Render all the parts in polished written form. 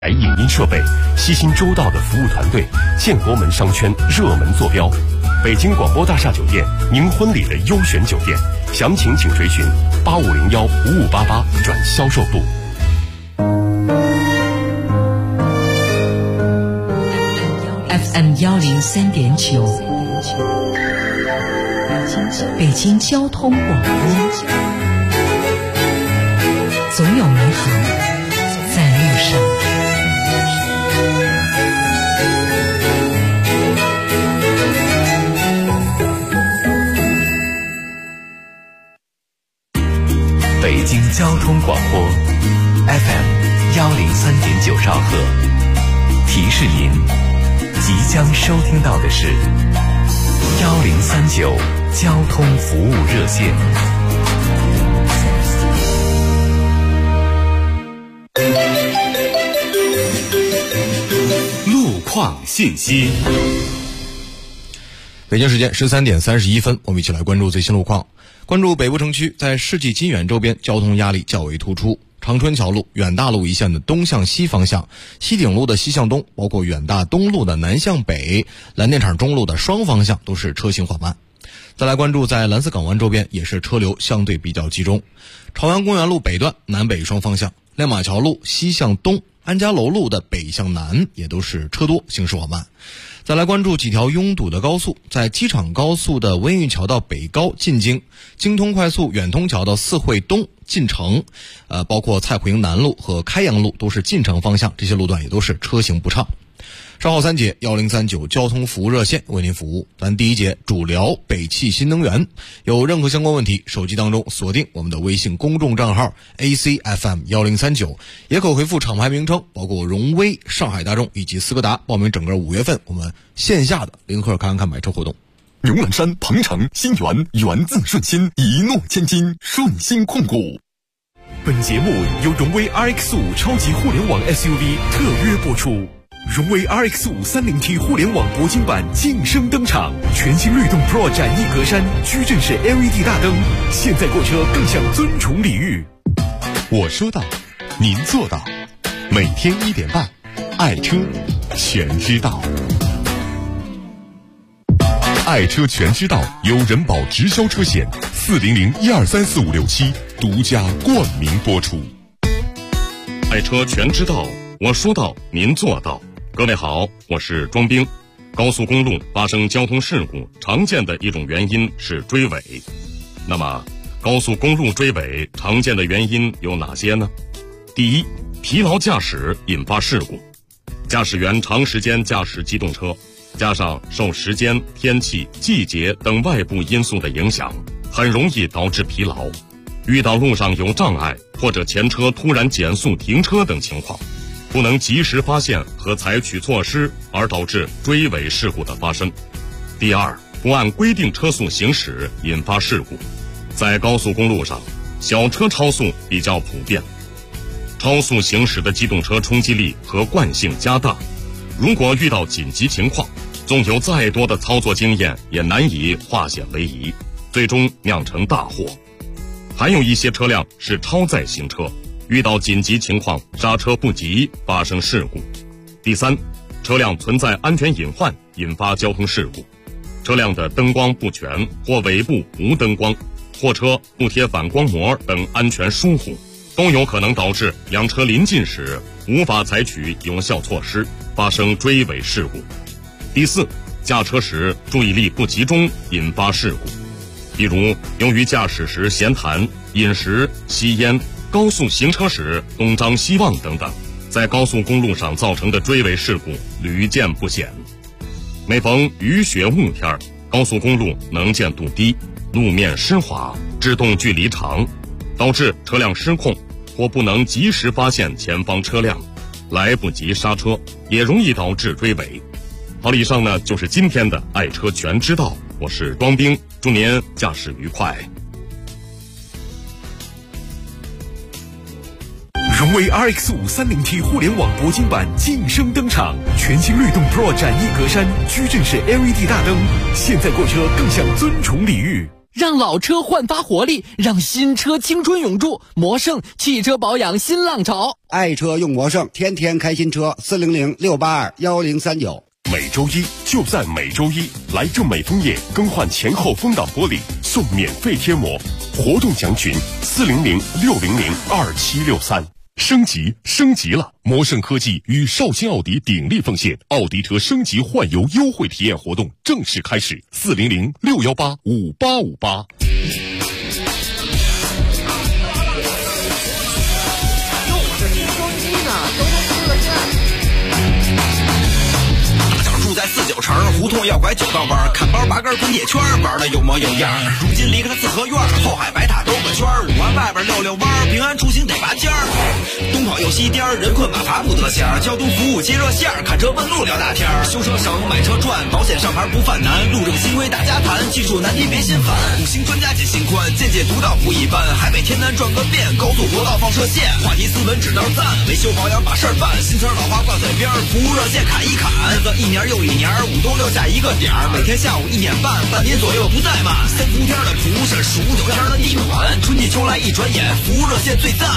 影音设备，悉心周到的服务团队，建国门商圈热门坐标，北京广播大厦酒店，您婚礼的优选酒店。详情请垂询85015588转销售部。 FM 103.9，北京交通广播，总有美好在路上。 北京交通广播 FM 103.9兆赫，提示您即将收听到的是1039交通服务热线。 路况信息。 北京时间13点31分，我们一起来关注最新路况。关注北部城区在世纪金源周边交通压力较为突出，长春桥路、远大路一线的东向西方向，西顶路的西向东，包括远大东路的南向北，蓝电厂中路的双方向都是车行缓慢。再来关注在蓝色港湾周边也是车流相对比较集中，朝阳公园路北段南北双方向，亮马桥路西向东，安家楼路的北向南也都是车多，行驶缓慢。再来关注几条拥堵的高速，在机场高速的温榆桥到北高进京，京通快速远通桥到四惠东进城，包括蔡普营南路和开阳路都是进城方向，这些路段也都是车行不畅。稍后3节1039交通服务热线为您服务。咱第一节主聊北汽新能源，有任何相关问题，手机当中锁定我们的微信公众账号 ACFM 1039，也可回复厂牌名称，包括荣威、上海大众以及斯柯达，报名整个5月份我们线下的零克看看买车活动。 牛栏山、鹏程、新源，源自顺心，一诺千金，顺心控股。 本节目由荣威 RX5 超级互联网 SUV 特约播出。荣威 RX5 30T 互联网铂金版晋升登场，全新律动 Pro 展翼格栅，矩阵式 LED 大灯，现在购车更享尊崇礼遇。 我说到，您做到。每天1点半，爱车全知道。爱车全知道由人保直销车险400123456独家冠名播出。 爱车全知道，我说到，您做到。各位好，我是庄兵。高速公路发生交通事故常见的一种原因是追尾。那么高速公路追尾常见的原因有哪些呢？第一，疲劳驾驶引发事故。驾驶员长时间驾驶机动车，加上受时间、天气、季节等外部因素的影响，很容易导致疲劳。遇到路上有障碍或者前车突然减速停车等情况，不能及时发现和采取措施，而导致追尾事故的发生。第二，不按规定车速行驶引发事故。在高速公路上，小车超速比较普遍，超速行驶的机动车冲击力和惯性加大，如果遇到紧急情况，纵有再多的操作经验也难以化险为夷，最终酿成大祸。还有一些车辆是超载行车，遇到紧急情况刹车不及，发生事故。第三，车辆存在安全隐患，引发交通事故。车辆的灯光不全或尾部无灯光，货车不贴反光膜等安全疏忽，都有可能导致两车临近时无法采取有效措施，发生追尾事故。第四，驾车时注意力不集中，引发事故。比如由于驾驶时闲谈、饮食、吸烟、高速行车时东张西望等等，在高速公路上造成的追尾事故屡见不鲜。每逢雨雪雾天，高速公路能见度低，路面湿滑，制动距离长，导致车辆失控或不能及时发现前方车辆，来不及刹车，也容易导致追尾。好了，以上呢就是今天的爱车全知道，我是庄兵，祝您驾驶愉快。 荣威 RX5 30T 互联网铂金版晋升登场，全新律动 Pro 展翼格栅，矩阵式 LED 大灯，现在购车更享尊崇礼遇。 让老车焕发活力，让新车青春永驻。魔胜汽车保养新浪潮， 爱车用魔胜，天天开新车。400-682-1039。 每周一就在每周一，来正美枫叶更换前后风挡玻璃送免费贴膜，活动详群400-600-2763。升级了！魔胜科技与绍兴奥迪鼎力奉献奥迪车升级换油优惠体验活动正式开始，400-618-5858。 住在49城，胡同要拐9道弯，看包8根滚铁圈，玩的有模有样。如今离开了四合院，后海白塔兜个圈，5环外边溜溜弯，平安出行得拔尖儿。东跑又西颠，人困马乏不得闲，交通服务接热线，看车问路聊大天。修车省，买车赚，保险上牌不犯难，路政新规大家谈，技术难题别心烦。5星专家解心宽，见解独到不一般，海北天南转个遍，高速国道放射线，话题斯文指道赞，维修保养把事儿办，新词老话挂嘴边，服务热线砍一砍，日子一年又一年，5冬6夏一个点儿，每天下午1点半，半年左右不怠慢。3伏天的蒲是数9天的地暖，春季秋来一转眼，服务热线最赞。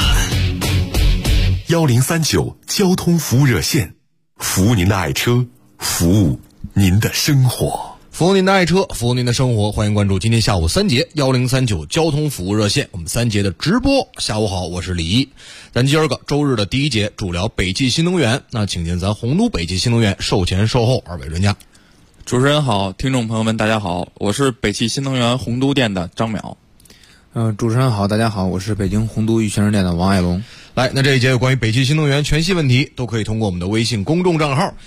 1039交通服务热线，服务您的爱车，服务您的生活。 服务您的爱车，服务您的生活。欢迎关注今天下午3节1039交通服务热线，我们3节的直播。下午好，我是李一。咱今儿个周日的第一节主聊北汽新能源，那请进咱洪都北汽新能源售前售后2位专家。 主持人好，听众朋友们大家好，我是北汽新能源洪都店的张淼。 主持人好，大家好，我是北京洪都玉泉店的王爱龙。 来，那这一节有关于北汽新能源全系问题，都可以通过我们的微信公众账号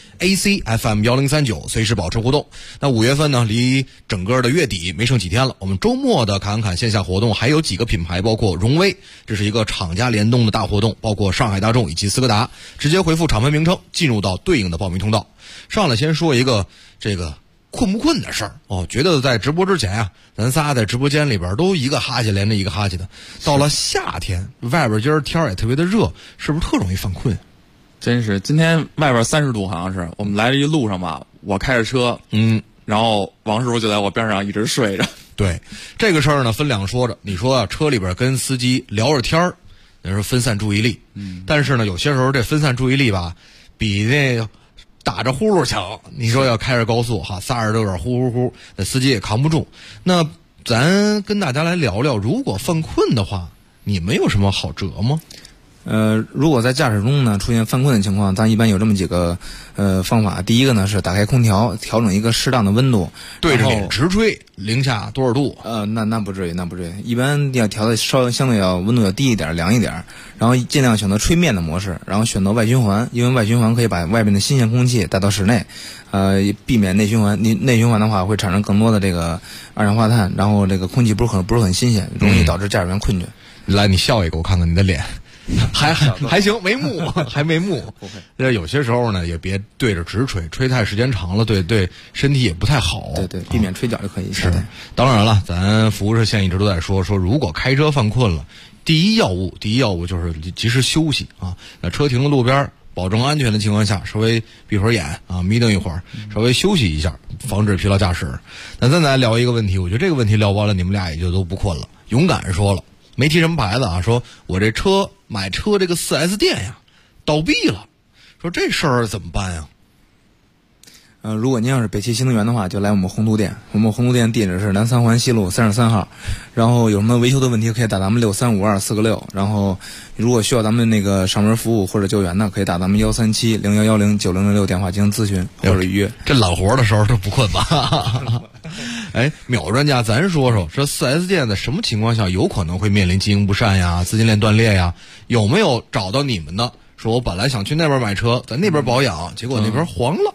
ACFM1039随时保持互动。那5月份呢，离整个的月底没剩几天了，我们周末的侃侃线下活动还有几个品牌，包括荣威，这是一个厂家联动的大活动，包括上海大众以及斯柯达，直接回复厂牌名称，进入到对应的报名通道。上来先说一个这个困不困的事儿觉得在直播之前啊，咱仨在直播间里边都一个哈欠连着一个哈欠的。到了夏天，外边今儿天也特别的热，是不是特容易犯困？ 真是，今天外边30度，好像是。我们来这一路上吧，我开着车，然后王师傅就在我边上一直睡着。 对，这个事儿呢分两说着。你说啊，车里边跟司机聊着天儿，那是分散注意力。但是呢，有些时候这分散注意力吧，比那打着呼噜强。你说要开着高速哈，仨人都有点呼呼呼，那司机也扛不住。那咱跟大家来聊聊，如果犯困的话，你们有什么好辙吗？ 如果在驾驶中呢出现犯困的情况，咱一般有这么几个方法。第一个呢是打开空调，调整一个适当的温度， 对着脸直吹，零下多少度？ 那不至于，一般要调的相对要温度要低一点，凉一点，然后尽量选择吹面的模式，然后选择外循环，因为外循环可以把外面的新鲜空气带到室内，避免内循环。内循环的话会产生更多的这个二氧化碳，然后这个空气不是很新鲜，容易导致驾驶员困倦。 来，你笑一个，我看看你的脸。还行，没幕，还没幕。有些时候呢，也别对着直吹，吹太时间长了，对身体也不太好。 对，避免吹脚就可以。 是，当然了，咱服务热线一直都在说，如果开车犯困了，第一要务就是及时休息啊。那车停在路边，保证安全的情况下，稍微闭会儿眼啊，眯瞪一会儿，稍微休息一下，防止疲劳驾驶。那咱来聊一个问题，我觉得这个问题聊完了，你们俩也就都不困了。勇敢说了。没提什么牌子啊，说我这车买车这个 4S 店呀倒闭了，说这事儿怎么办呀？ 如果您要是北汽新能源的话，就来我们洪都店。我们洪都店地址是南三环西路33号，然后有什么维修的问题可以打咱们6352496，然后如果需要咱们那个上门服务或者救援呢，可以打咱们137-0110-9006电话进行咨询或者预约。 这揽活的时候都不困吧？哎，淼专家，咱说这 4S 店在什么情况下有可能会面临经营不善呀、资金链断裂呀？有没有找到你们的？说我本来想去那边买车，在那边保养，结果那边黄了。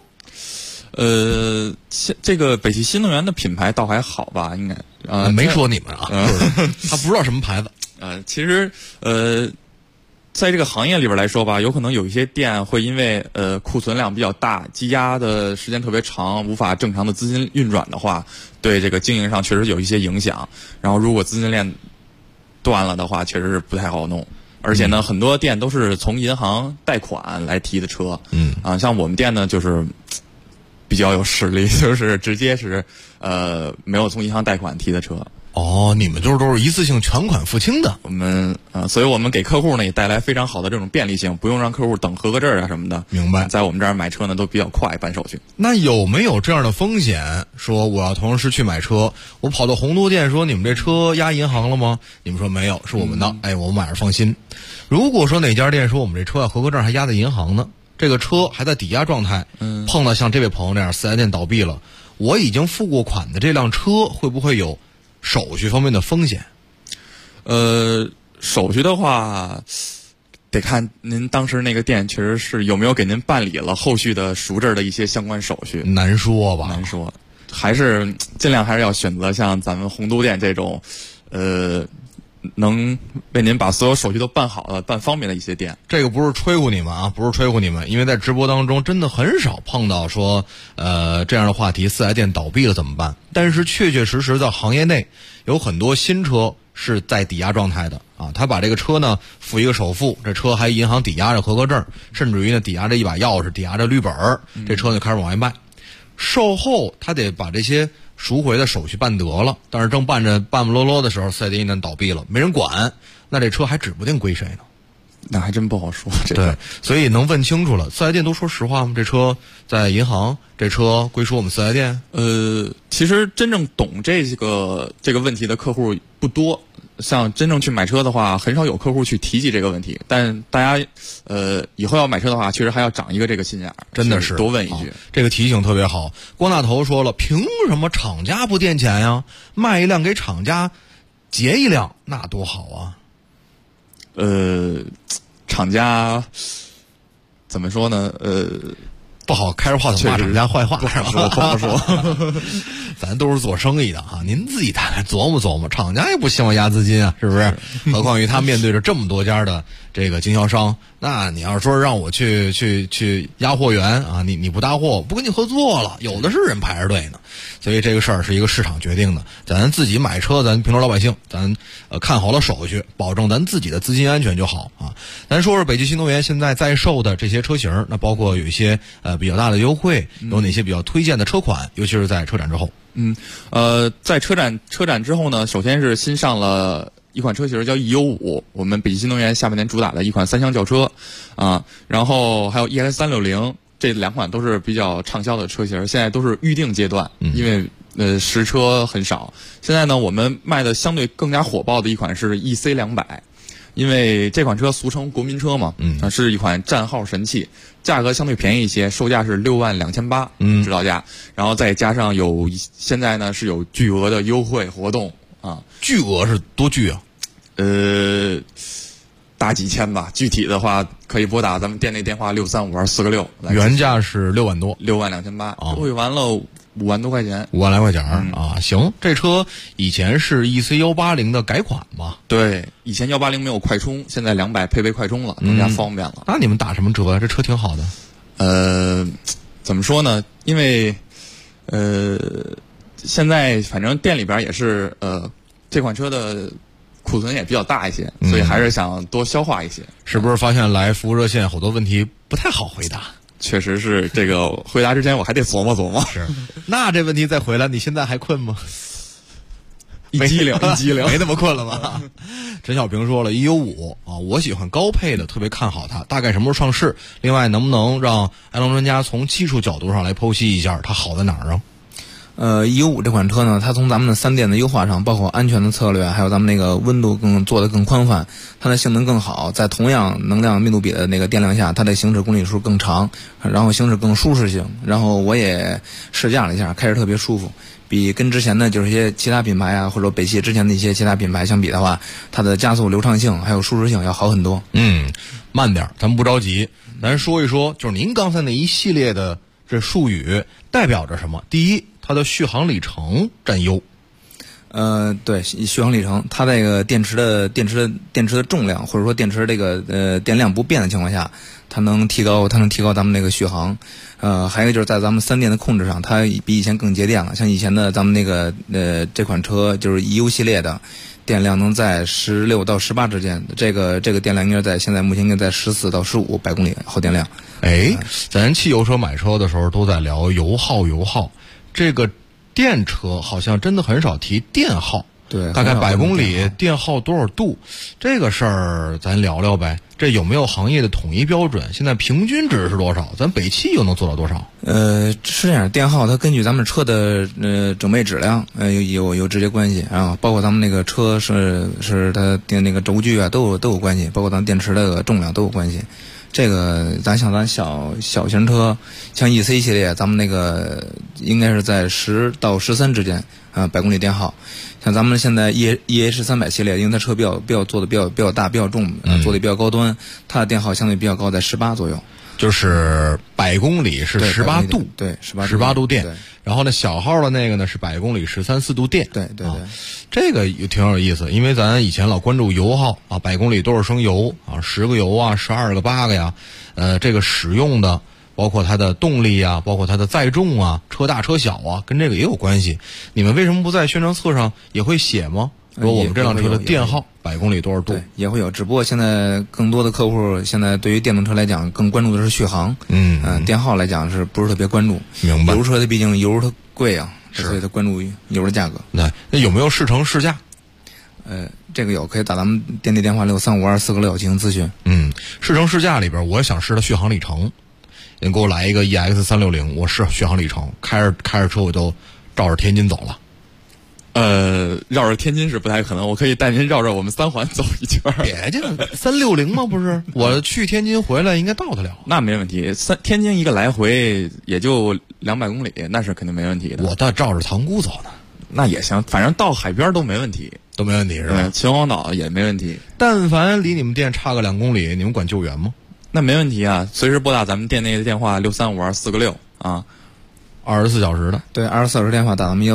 这个北汽新能源的品牌倒还好吧，应该没说你们啊，他不知道什么牌子。 其实在这个行业里边来说吧，有可能有一些店会因为库存量比较大，积压的时间特别长，无法正常的资金运转的话，对这个经营上确实有一些影响。然后如果资金链断了的话，确实是不太好弄。而且呢，很多店都是从银行贷款来提的车。像我们店呢，就是比较有实力，就是直接是没有从银行贷款提的车。 哦，你们都是一次性全款付清的。 我们所以我们给客户呢也带来非常好的这种便利性，不用让客户等合格证啊什么的。 明白， 在我们这儿买车呢都比较快办手续。 那有没有这样的风险？说我要同时去买车，我跑到宏都店说你们这车押银行了吗？你们说没有，是我们的。哎，我买着放心。如果说哪家店说我们这车要合格证还押在银行呢，这个车还在抵押状态，碰到像这位朋友那样4S店倒闭了，我已经付过款的这辆车会不会有手续方面的风险？ 手续的话，得看您当时那个店确实是有没有给您办理了后续的赎证的一些相关手续。 难说吧？ 难说，还是尽量还是要选择像咱们宏都店这种，能为您把所有手续都办好了、办方便的一些店。 这个不是吹呼你们啊，不是吹呼你们，因为在直播当中真的很少碰到说这样的话题，4S店倒闭了怎么办？但是确确实实在行业内有很多新车是在抵押状态的啊，他把这个车呢付一个首付，这车还银行抵押着合格证，甚至于呢抵押着一把钥匙，抵押着绿本，这车就开始往外卖。售后他得把这些赎回的手续办得了，但是正办着半不落落的时候，4S店一旦倒闭了，没人管，那这车还指不定归谁呢。 那还真不好说。 对，所以能问清楚了。4S店都说实话吗？这车在银行，这车归属我们4S店？ 其实真正懂这个问题的客户不多。像真正去买车的话，很少有客户去提及这个问题。但大家以后要买车的话，确实还要长一个这个心眼儿， 真的是多问一句。 这个提醒特别好。光大头说了，凭什么厂家不垫钱呀？卖一辆给厂家结一辆，那多好啊！ 厂家怎么说呢？ 不好开着话筒骂厂家坏话， 不好说。 咱都是做生意的哈，您自己大概琢磨琢磨，厂家也不希望压资金啊，是不是？何况于他面对着这么多家的这个经销商，那你要说让我去压货源啊，你不搭货，不跟你合作了，有的是人排着队呢。所以这个事儿是一个市场决定的，咱自己买车，咱平头老百姓，咱看好了手续，保证咱自己的资金安全就好啊。咱说说北汽新能源现在在售的这些车型，那包括有一些比较大的优惠，有哪些比较推荐的车款，尤其是在车展之后。 在车展之后呢，首先是新上了一款车型叫 EU5， 我们北汽新能源下半年主打的一款3厢轿车啊，然后还有 ES360，这2款都是比较畅销的车型，现在都是预定阶段，因为实车很少。现在呢，我们卖的相对更加火爆的一款是 EC200。因为这款车俗称国民车嘛，是一款战号神器，价格相对便宜一些，售价是62800指导价，然后再加上现在呢是有巨额的优惠活动啊。 巨额是多巨啊？ 大几千吧，具体的话可以拨打咱们店内电话6352446。 原价是6万多 ，62800，优惠完了5万多块钱 ，5万来块钱啊！行，这车以前是 EC180的改款吧？ 对，以前180没有快充，现在200配备快充了，更加方便了。 那你们打什么折呀？这车挺好的。 怎么说呢？因为现在反正店里边也是这款车的库存也比较大一些，所以还是想多消化一些。 是不是发现来服务热线好多问题不太好回答？ 确实是，这个回答之前我还得琢磨琢磨。 是，那这问题再回来，你现在还困吗？ 一激灵， 没那么困了吧？陈小平说了，195啊，我喜欢高配的，特别看好它，大概什么时候上市？另外，能不能让安龙专家从技术角度上来剖析一下它好在哪儿啊 ？195这款车呢，它从咱们的3电的优化上，包括安全的策略，还有咱们那个温度做得更宽泛，它的性能更好，在同样能量密度比的那个电量下，它的行驶公里数更长，然后行驶更舒适性。然后我也试驾了一下，开着特别舒服，比跟之前的就是一些其他品牌啊，或者北汽之前的一些其他品牌相比的话，它的加速流畅性还有舒适性要好很多。 慢点，咱们不着急，咱说一说，就是您刚才那一系列的这术语代表着什么？第一，它的续航里程占优。 对，续航里程，它这个电池的重量，或者说电池这个电量不变的情况下，它能提高咱们那个续航。还有就是在咱们3电的控制上，它比以前更节电了。像以前的咱们那个这款车就是 EU 系列的，电量能在16到18之间，这个电量应该在现在目前应该在14到15百公里耗电量。 咱汽油车买车的时候都在聊油耗，这个电车好像真的很少提电耗。 对， 大概100公里电耗多少度？这个事儿咱聊聊呗。这有没有行业的统一标准？现在平均值是多少？咱北汽又能做到多少？ 是这样，电耗它根据咱们车的整备质量有直接关系啊，包括咱们那个车是它那个轴距啊都有关系，包括咱电池的重量都有关系。这个咱小型车，像 EC 系列，咱们那个应该是在10到13之间100公里电耗。像咱们现在 EH300 系列，因为它车比较做的比较大、比较重，做的比较高端，它的电耗相对比较高，在18左右。 就是100公里是18度， 对 ，18度电。然后呢，小号的那个呢是100公里13、14度电。 对， 这个也挺有意思，因为咱以前老关注油耗啊，100公里多少升油啊，10个油啊，12个8个呀，这个使用的，包括它的动力啊，包括它的载重啊，车大车小啊，跟这个也有关系。你们为什么不在宣传册上也会写吗？说我们这辆车的电耗100公里多少度？ 对，也会有。只不过现在更多的客户现在对于电动车来讲，更关注的是续航。电耗来讲是不是特别关注？ 明白。 油车它毕竟油它贵啊，所以它关注油的价格。 那有没有试乘试驾？ 这个有，可以打咱们店内电话6352446进行咨询。 试乘试驾里边，我想试它续航里程。你给我来一个 EX360，我试续航里程，开着车我都照着天津走了。 绕着天津是不太可能，我可以带您绕着我们3环走一圈。 别介，360吗？不是，我去天津回来应该到得了。 那没问题，天津一个来回也就200公里，那是肯定没问题的。 我倒照着塘沽走呢， 那也行，反正到海边都没问题， 是吧？ 秦皇岛也没问题。 但凡离你们店差个2公里，你们管救援吗？ 那没问题啊，随时拨打咱们店内的电话6352446啊。 24小时的， 对，24小时电话打咱们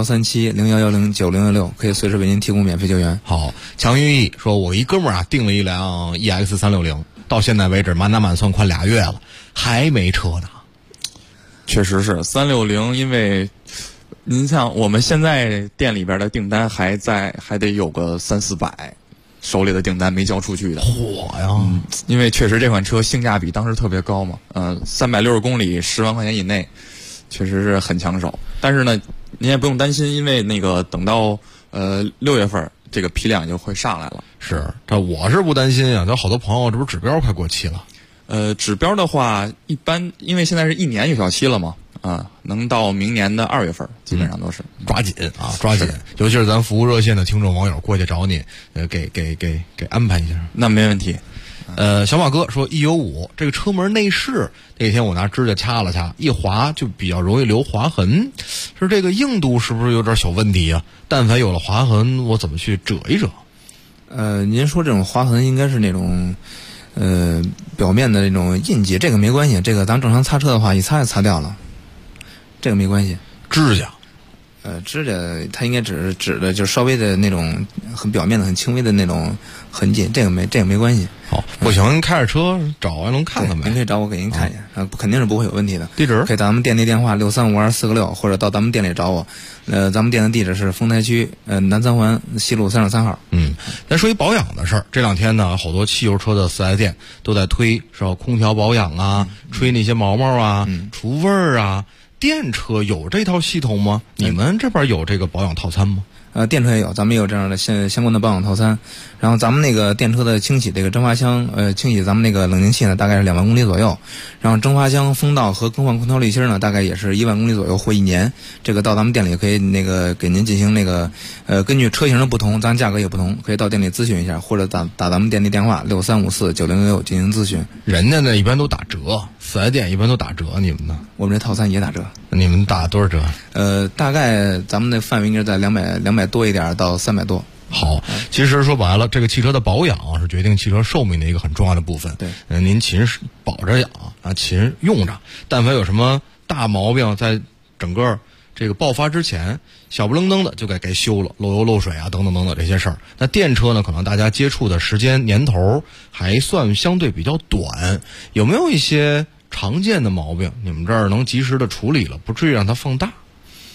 13701109016，可以随时为您提供免费救援。 好，强于意说，我一哥们儿订了一辆 EX360，到现在为止满打满算快2月了，还没车呢。 确实是360，因为您像我们现在店里边的订单还得有个300-400，手里的订单没交出去的。 火呀！ 因为确实这款车性价比当时特别高嘛，360公里10万块钱以内。确实是很抢手，但是呢，您也不用担心，因为那个等到6月份这个批量就会上来了。 是，这我是不担心啊，有好多朋友这不是指标快过期了。 指标的话，一般因为现在是1年有效期了嘛，能到明年的2月份，基本上都是抓紧啊，抓紧。尤其是咱服务热线的听众网友过去找你，给安排一下。 那没问题。 小马哥说195这个车门内饰那天我拿指甲掐了掐，一划就比较容易留划痕，是这个硬度是不是有点小问题啊？但凡有了划痕，我怎么去遮一遮？ 您说这种划痕应该是那种表面的那种印记，这个没关系，这个咱正常擦车的话一擦就擦掉了，这个没关系。 指甲指甲它应该只是指的就是稍微的那种很表面的很轻微的那种痕迹，这个没关系。 好，不行，开着车找能看看呗。 您可以找我给您看一下，肯定是不会有问题的。 地址可以打咱们店内电话6352446，或者到咱们店里找我。咱们店的地址是丰台区南3环西路33号。 咱说一保养的事儿，这2天呢，好多汽油车的4S店都在推说空调保养啊，吹那些毛毛啊，除味儿啊。电车有这套系统吗？你们这边有这个保养套餐吗？ 电车也有，咱们也有这样的相关的保养套餐。然后咱们那个电车的清洗这个蒸发箱，清洗咱们那个冷凝器呢，大概是2万公里左右。然后蒸发箱、风道和更换空调滤芯呢，大概也是1万公里左右或1年。这个到咱们店里可以那个给您进行那个根据车型的不同，咱价格也不同，可以到店里咨询一下，或者打咱们店内电话635490066进行咨询。 人家呢一般都打折，4S店一般都打折，你们呢？ 我们这套餐也打折。 你们打多少折？ 大概咱们的范围应该在200多一点到300多。 好，其实说白了，这个汽车的保养是决定汽车寿命的一个很重要的部分。 对， 您勤保着养啊，勤用着，但凡有什么大毛病，在整个这个爆发之前，小不愣登的就该修了，漏油漏水啊，等等等等这些事儿。那电车呢，可能大家接触的时间年头还算相对比较短，有没有一些常见的毛病，你们这儿能及时的处理了，不至于让它放大？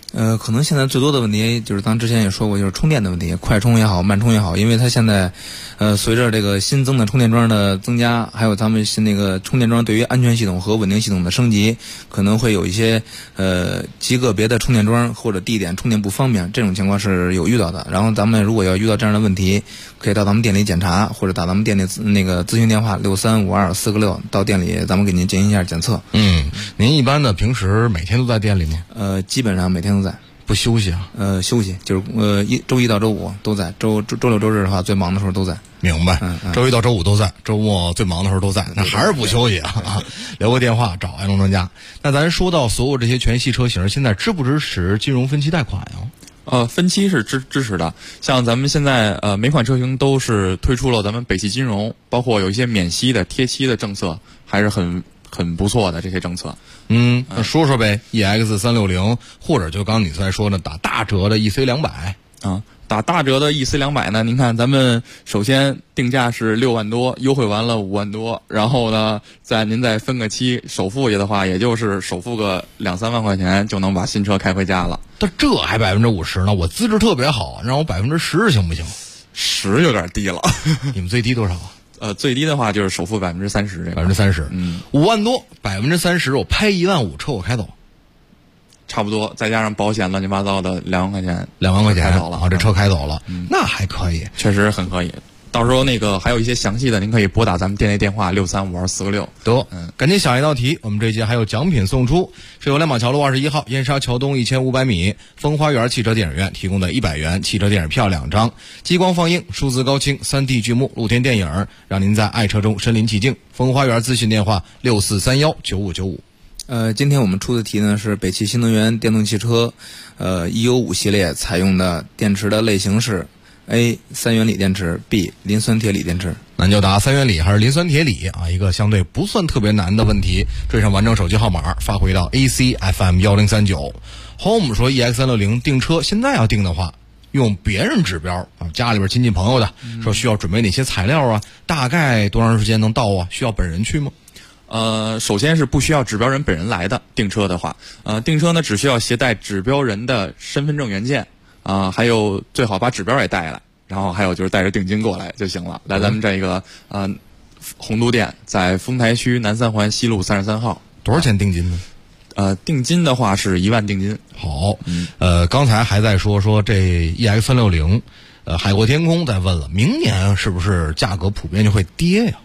可能现在最多的问题就是咱之前也说过，就是充电的问题，快充也好，慢充也好，因为它现在，随着这个新增的充电桩的增加，还有咱们那个充电桩对于安全系统和稳定系统的升级，可能会有一些极个别的充电桩或者地点充电不方便，这种情况是有遇到的。然后咱们如果要遇到这样的问题，可以到咱们店里检查，或者打咱们店里那个咨询电话635246，到店里咱们给您进行一下检测。 您一般的平时每天都在店里吗？ 基本上每天都在。 不休息啊？ 休息就是周一到周五都在，周六周日的话最忙的时候都在。 明白。周一到周五都在，周末最忙的时候都在，那还是不休息啊！留个电话找安龙专家。那咱说到所有这些全系车型，现在支不支持金融分期贷款呀？ 分期是支持的，像咱们现在每款车型都是推出了咱们北汽金融，包括有一些免息的贴息的政策，还是很不错的这些政策。 那说说呗 ，EX360，或者就刚你在说的打大折的 EC200 啊，打大折的 EC200呢，您看咱们首先定价是6万多，优惠完了5万多，然后呢，您再分个期，首付的话，也就是首付个2-3万块钱就能把新车开回家了。 但这还50%呢？我资质特别好，让我10%行不行 ？10有点低了。 你们最低多少啊？ 最低的话就是首付30%这个。 30%，5万多，30%，我拍1万5，车我开走。 差不多，再加上保险乱七八糟的2万块钱开走了啊，这车开走了，那还可以， 确实很可以。到时候还有一些详细的，您可以拨打咱们店内电话635246。 得，赶紧想一道题，我们这节还有奖品送出，是由亮马桥路21号燕莎桥东1500米风花园汽车电影院提供的100元汽车电影票2张，激光放映、数字高清、3D 剧目、露天电影，让您在爱车中身临其境。风花园咨询电话64319595。 今天我们出的题呢是北汽新能源电动汽车，195系列采用的电池的类型是 A 3元锂电池 ，B 磷酸铁锂电池。 那就答3元锂还是磷酸铁锂啊？一个相对不算特别难的问题，追上完整手机号码，发回到 AC FM1039。Home 说 EX360 订车，现在要订的话，用别人指标啊，家里边亲戚朋友的，说需要准备哪些材料啊？大概多长时间能到啊？需要本人去吗？ 首先是不需要指标人本人来的。订车的话，订车呢只需要携带指标人的身份证原件还有最好把指标也带来，然后还有就是带着定金过来就行了。来咱们这个洪都店，在丰台区南三环西路33号。 多少钱定金呢？ 定金的话是1万定金。 好，刚才还在说这 EX360，海阔天空在问了，明年是不是价格普遍就会跌呀？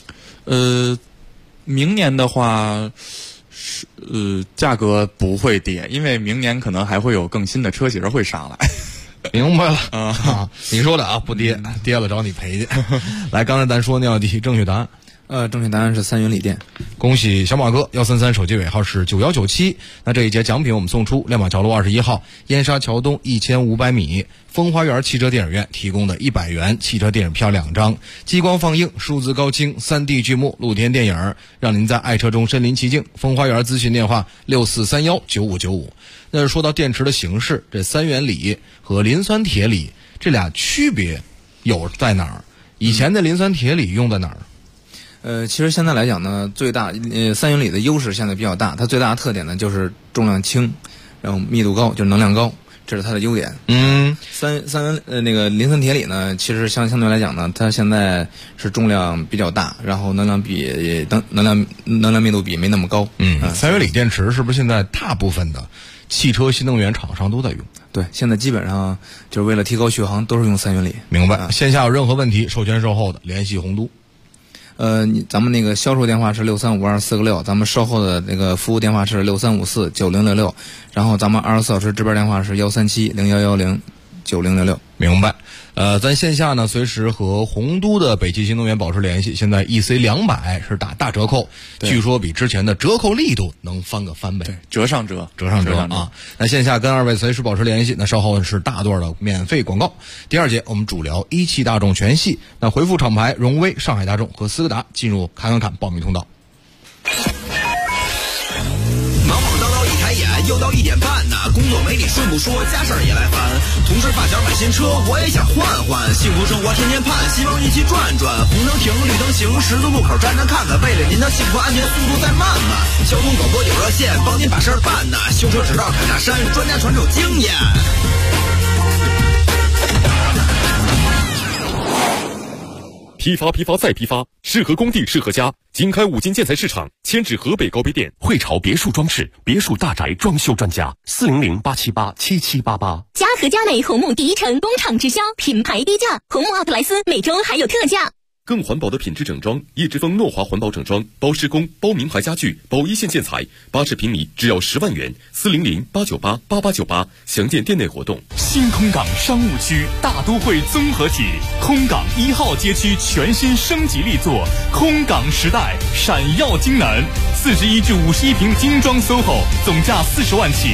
明年的话价格不会跌，因为明年可能还会有更新的车型会上来。 明白了你说的啊，不跌，跌了找你赔去。来，刚才咱说那道题正确答案。 正确答案是3元锂电。 恭喜小马哥133，手机尾号是9197。那这一节奖品我们送出亮马桥路21号燕莎桥东1500米风花园汽车电影院提供的100元汽车电影票2张，激光放映、数字高清、3D 剧目、露天电影，让您在爱车中身临其境。风花园咨询电话64319595。那说到电池的形式，这3元锂和磷酸铁锂这俩区别有在哪儿？以前的磷酸铁锂用在哪儿？ 其实现在来讲呢，最大3元锂的优势现在比较大，它最大的特点呢就是重量轻，然后密度高，就是能量高，这是它的优点。那个磷酸铁锂呢，其实相对来讲呢，它现在是重量比较大，然后能量密度比没那么高。 3元锂电池是不是现在大部分的汽车新能源厂商都在用？ 对，现在基本上就是为了提高续航，都是用3元锂。 明白。线下有任何问题，授权售后的联系洪都。 咱们那个销售电话是635246，咱们售后的那个服务电话是63549066，然后咱们24小时值班电话是13701109066。 明白。咱线下呢随时和洪都的北汽新能源保持联系。现在 EC200是打大折扣，据说比之前的折扣力度能翻个翻倍， 对，折上折啊！那线下跟二位随时保持联系。那稍后是大段的免费广告。第二节我们主聊一汽大众全系，那回复厂牌荣威、上海大众和斯柯达，进入看报名通道。 又到1点半呢，工作没你顺不说，家事儿也来烦。同事发小买新车，我也想换换。幸福生活天天盼，希望一起转转。红灯停，绿灯行，十字路口站着看看。为了您的幸福安全，速度再慢慢。交通广播有热线线，帮您把事儿办呐。修车只绕坎大山，专家传授经验。 批发再批发，适合工地适合家。经开五金建材市场，迁至河北高碑店汇潮别墅装饰别墅大宅装修专家，400-878-7788。 嘉禾佳美红木第一城工厂直销，品牌低价，红木奥特莱斯每周还有特价。 更环保的品质整装，叶之峰诺华环保整装，包施工，包名牌家具，包一线建材，80平米只要10万元，400-898-8898，详见店内活动。 新空港商务区大都会综合体，空港1号街区全新升级力作，空港时代闪耀京南，41至51平精装 SOHO， 总价40万起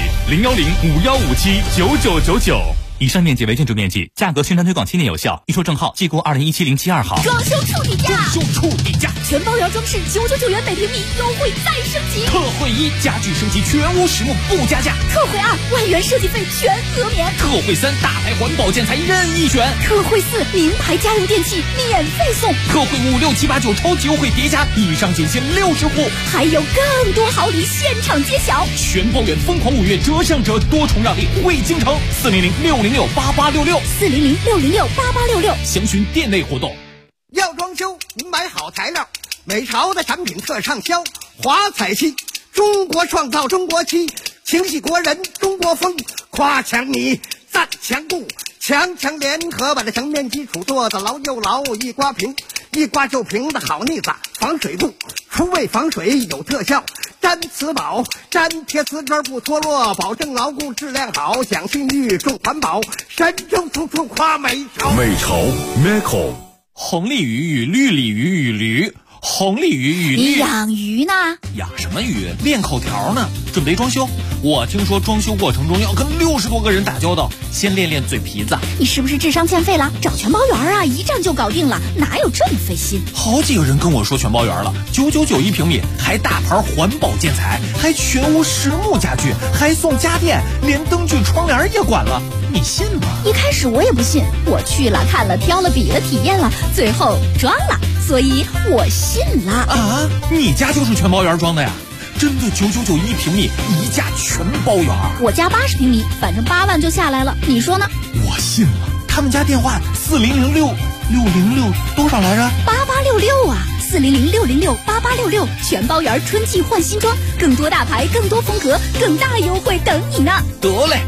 ，010-5157-9999。以上面积为建筑面积，价格宣传推广7年有效，预售证号即估2017-07-2号。 装修处底价， 装修处底价， 全包圆装饰999元每平米，优惠再升级。 特惠1，家具升级全屋实木不加价。 特惠2，外援设计费全额免。 特惠3，大牌环保建材任意选。 特惠4，名牌家用电器免费送。 特惠5、6、7、8、9超级优惠叠加，以上仅限60户， 还有更多好礼现场揭晓。 全包圆疯狂5月折上折，多重让利惠京城，400-606-8866， 400-606-8866， 详询店内活动。 要装修，您买好材料，美潮的产品特畅销。华彩漆，中国创造中国漆，情系国人中国风，夸强你赞强固，强联合把这层面基础做得牢又牢，一刮平，一刮就平的好腻子，防水度，除味防水有特效。粘瓷宝，粘贴瓷砖不脱落，保证牢固质量好，讲信誉重环保，神州处处夸美潮。 美潮 Meco， 红鲤鱼与绿鲤鱼与驴，红鲤鱼与你养鱼呢？ 养什么鱼？练口条呢。准备装修，我听说装修过程中要跟60多个人打交道，先练嘴皮子。 你是不是智商欠费了？找全包圆啊，一站就搞定了，哪有这么费心？ 好几个人跟我说全包圆了，999平米，还大牌环保建材，还全屋实木家具，还送家电，连灯具窗帘也管了，你信吗？ 一开始我也不信，我去了看了挑了比了体验了，最后装了，所以我信了。 啊，你家就是全包圆装的呀？真的999一平米，一价全包圆。 我家80平米，反正8万就下来了，你说呢？ 我信了。他们家电话4006606多少来着 ？8866啊，400-606-8866，全包圆春季换新装，更多大牌，更多风格，更大优惠等你呢。 得嘞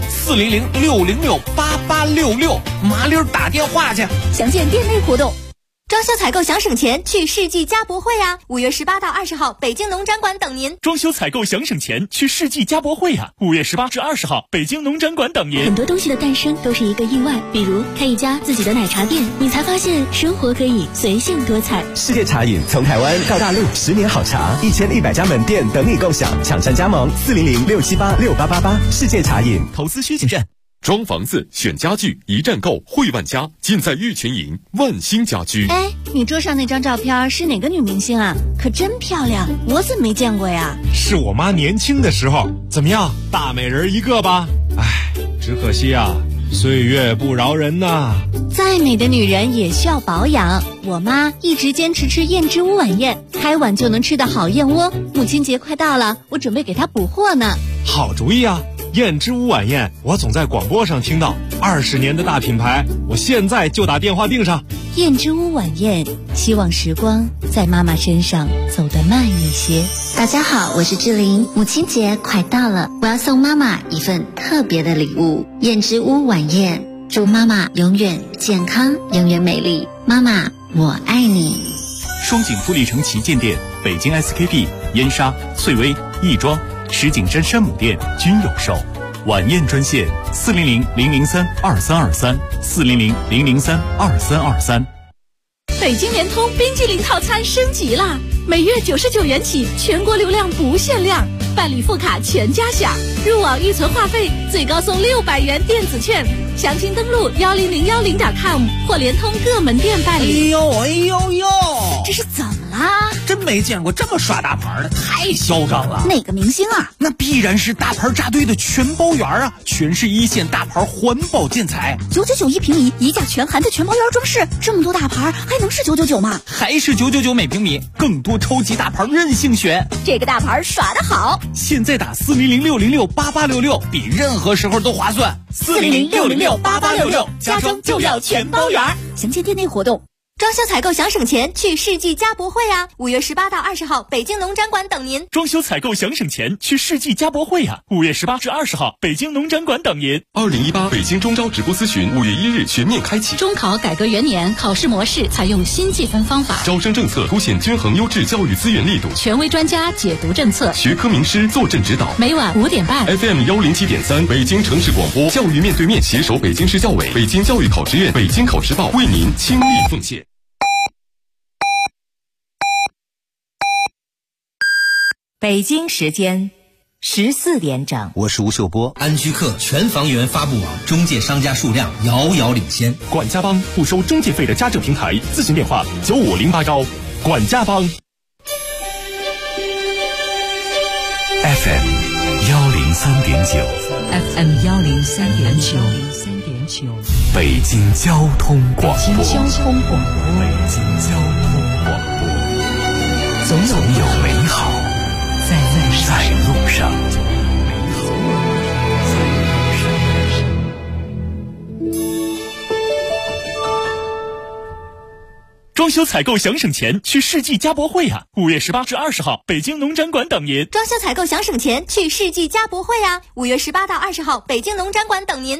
，400-606-8866，麻溜打电话去。 详见店内活动。装修采购想省钱，去世纪家博会啊！5月18到20号，北京农展馆等您。 装修采购想省钱，去世纪家博会啊！5月18至20号，北京农展馆等您。 很多东西的诞生都是一个意外，比如开一家自己的奶茶店，你才发现生活可以随性多彩。 世界茶饮从台湾到大陆，10年好茶，1100家门店等你共享，抢占加盟400-678-6888。世界茶饮， 投资需谨慎。 装房子选家具一站购，汇万家，尽在玉泉营万兴家居。 哎，你桌上那张照片是哪个女明星啊？可真漂亮，我怎么没见过呀？ 是我妈年轻的时候。怎么样，大美人一个吧？哎，只可惜啊，岁月不饶人呐。 再美的女人也需要保养，我妈一直坚持吃燕之屋晚宴，开碗就能吃的好燕窝。母亲节快到了，我准备给她补货呢。 好主意啊！燕之屋晚宴，我总在广播上听到，20年的大品牌，我现在就打电话订上。 燕之屋晚宴，希望时光在妈妈身上走得慢一些。 大家好，我是志玲，母亲节快到了，我要送妈妈一份特别的礼物——燕之屋晚宴，祝妈妈永远健康，永远美丽。妈妈，我爱你。 双井富力城旗舰店、北京 SKP、燕莎、翠微、亦庄、石景山山姆店均有售。晚宴专线400-003-2323 400-003-2323。 北京联通冰激凌套餐升级啦，每月99元起，全国流量不限量，办理副卡全家享，入网预存话费最高送600元电子券。详情登录1010.com 或联通各门店办理。 哎呦， 这是怎么了？ 啊！ 真没见过这么耍大牌的，太嚣张了。 哪个明星啊？ 那必然是大牌扎堆的全包园啊！全市一线大牌环保建材 ，999一平米，一价全含的全包园装饰，这么多大牌还能是999吗？ 还是999每平米，更多超级大牌任性选。 这个大牌耍得好！ 现在打400-606-8866，比任何时候都划算。 400-606-8866，家装就要全包园。详见店内活动。装修采购想省钱，去世纪家博会啊！5月18到20号，北京农展馆等您。 装修采购想省钱，去世纪家博会啊！5月18至20号，北京农展馆等您。 2018北京中招直播咨询5月1日全面开启。 中考改革元年，考试模式采用新计分方法， 招生政策凸显均衡优质教育资源力度， 权威专家解读政策， 学科名师坐镇指导。 每晚5点半 FM 107.3，北京城市广播，教育面对面携手北京市教委、北京教育考试院、北京考试报为您倾力奉献。 北京时间14点整， 我是吴秀波。 安居客全房源发布网中介商家数量遥遥领先， 管家帮不收中介费的家政平台，咨询电话95081，管家帮。 FM 103.9 FM 103.9， 北京交通广播， 北京交通广播， 总有美好在路上。 装修采购想省钱，去世纪家博会啊！5月18至20号，北京农展馆等您。 装修采购想省钱，去世纪家博会啊！5月18到20号，北京农展馆等您。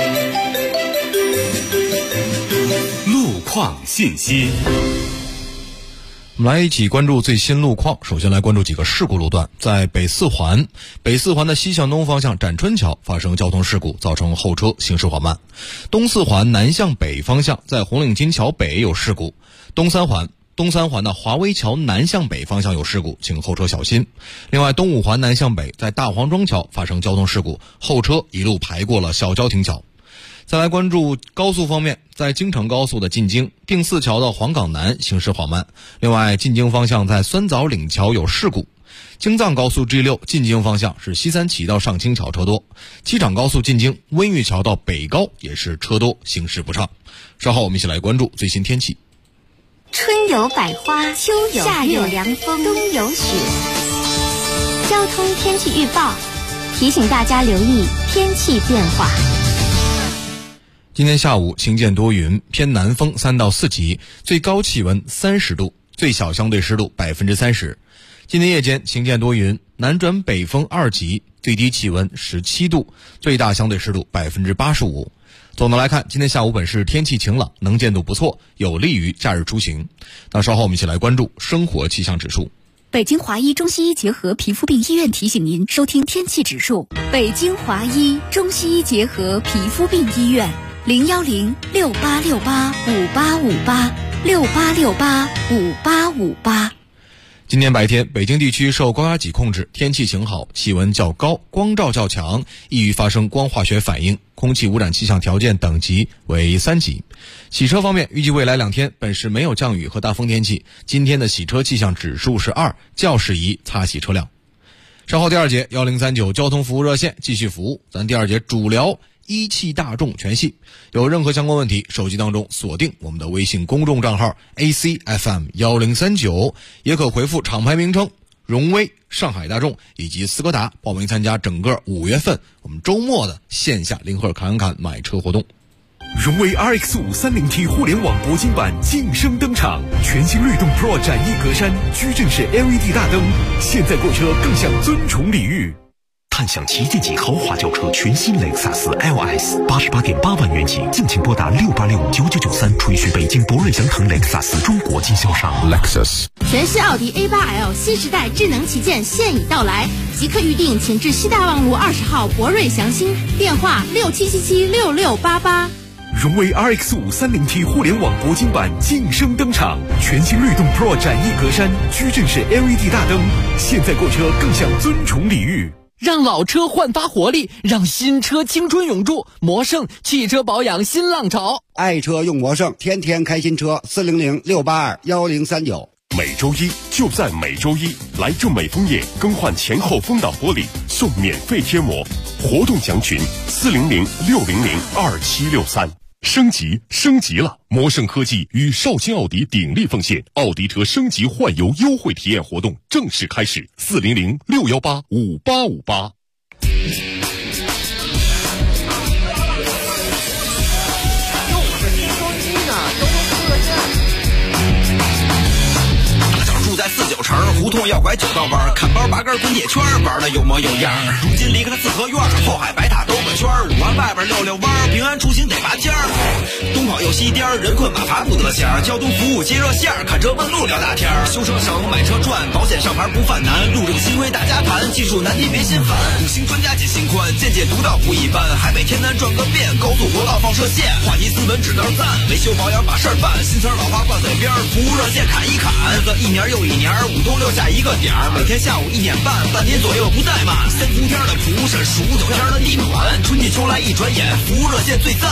路况信息。 我们来一起关注最新路况。首先来关注几个事故路段，在北四环的西向东方向展春桥发生交通事故，造成后车行驶缓慢。东四环南向北方向在红领巾桥北有事故。东三环的华威桥南向北方向有事故，请后车小心。另外，东五环南向北在大黄庄桥发生交通事故，后车一路排过了小交亭桥。再来关注高速方面，在京承高速的进京定四桥的黄岗南行驶缓慢。另外，进京方向在酸枣岭桥有事故。京藏高速 G6 进京方向是西三旗到上清桥车多。机场高速进京温榆桥到北高也是车多，行驶不畅。稍后我们一起来关注最新天气。 春有百花，秋有夏有凉风，冬有雪。交通天气预报提醒大家留意天气变化。 今天下午晴见多云，偏南风3到4级，最高气温30度，最小相对湿度30%。今天夜间晴见多云，南转北风2级，最低气温17度，最大相对湿度85%。总的来看，今天下午本市天气晴朗，能见度不错，有利于假日出行。那稍后我们一起来关注生活气象指数。 北京华医中西医结合皮肤病医院提醒您收听天气指数。北京华医中西医结合皮肤病医院010-6868-5858，6868-5858。 今天白天，北京地区受高压脊控制，天气晴好，气温较高，光照较强，易于发生光化学反应，空气污染气象条件等级为3级。洗车方面，预计未来2天本市没有降雨和大风天气，今天的洗车气象指数是2，较适宜擦洗车辆。稍后第二节1039交通服务热线继续服务，咱第二节主聊一汽大众全系。有任何相关问题，手机当中锁定我们的微信公众账号 ACFM1039，也可回复厂牌名称荣威、上海大众以及斯柯达，报名参加整个5月份我们周末的线下零赫侃侃买车活动。 荣威 RX5 30T 互联网铂金版晋升登场，全新律动 Pro 展翼格栅，矩阵式 LED 大灯，现在购车更享尊崇礼遇。 探享旗舰级豪华轿车全新雷克萨斯 LS，88.8万元起，敬请拨打68659993，垂询北京博瑞祥腾雷克萨斯中国经销商。Lexus 全新奥迪 A8L 新时代智能旗舰现已到来，即刻预定，请至西大望路20号博瑞祥兴，电话67776688。 荣威 RX5 30T 互联网铂金版晋升登场，全新律动 Pro 展翼格栅，矩阵式 LED 大灯，现在购车更享尊崇礼遇。 让老车焕发活力，让新车青春永驻。魔盛汽车保养新浪潮， 爱车用魔盛，天天开新车，400-682-1039。 每周一就在每周一，来正美枫叶更换前后风挡玻璃送免费贴膜，活动详询400-600-2763。升级了！魔盛科技与绍兴奥迪鼎力奉献奥迪车升级换油优惠体验活动正式开始，400-618-5858。 住在49城，胡同要拐9道弯，看包拔根滚铁圈，玩的有模有样。如今离开了四合院，后海白塔兜个圈，5环外边溜溜弯，平安出行得拔尖儿。东跑又西颠，人困马乏不得闲。交通服务接热线，看车问路聊大天。修车省，买车赚，保险上牌不犯难。路这个新规大家谈，技术难题别心烦。五星专家解心宽，见解独到不一般。海北天南转个遍，高速国道放射线，话题斯文指道赞，维修保养把事儿办。新词老话挂嘴边，服务热线砍一砍。日子一年又一年，5东6下一个点儿，每天下午1点半，半天左右不怠慢。3伏天的服务是数9天的地暖，春季秋来一转眼，服务热线最赞。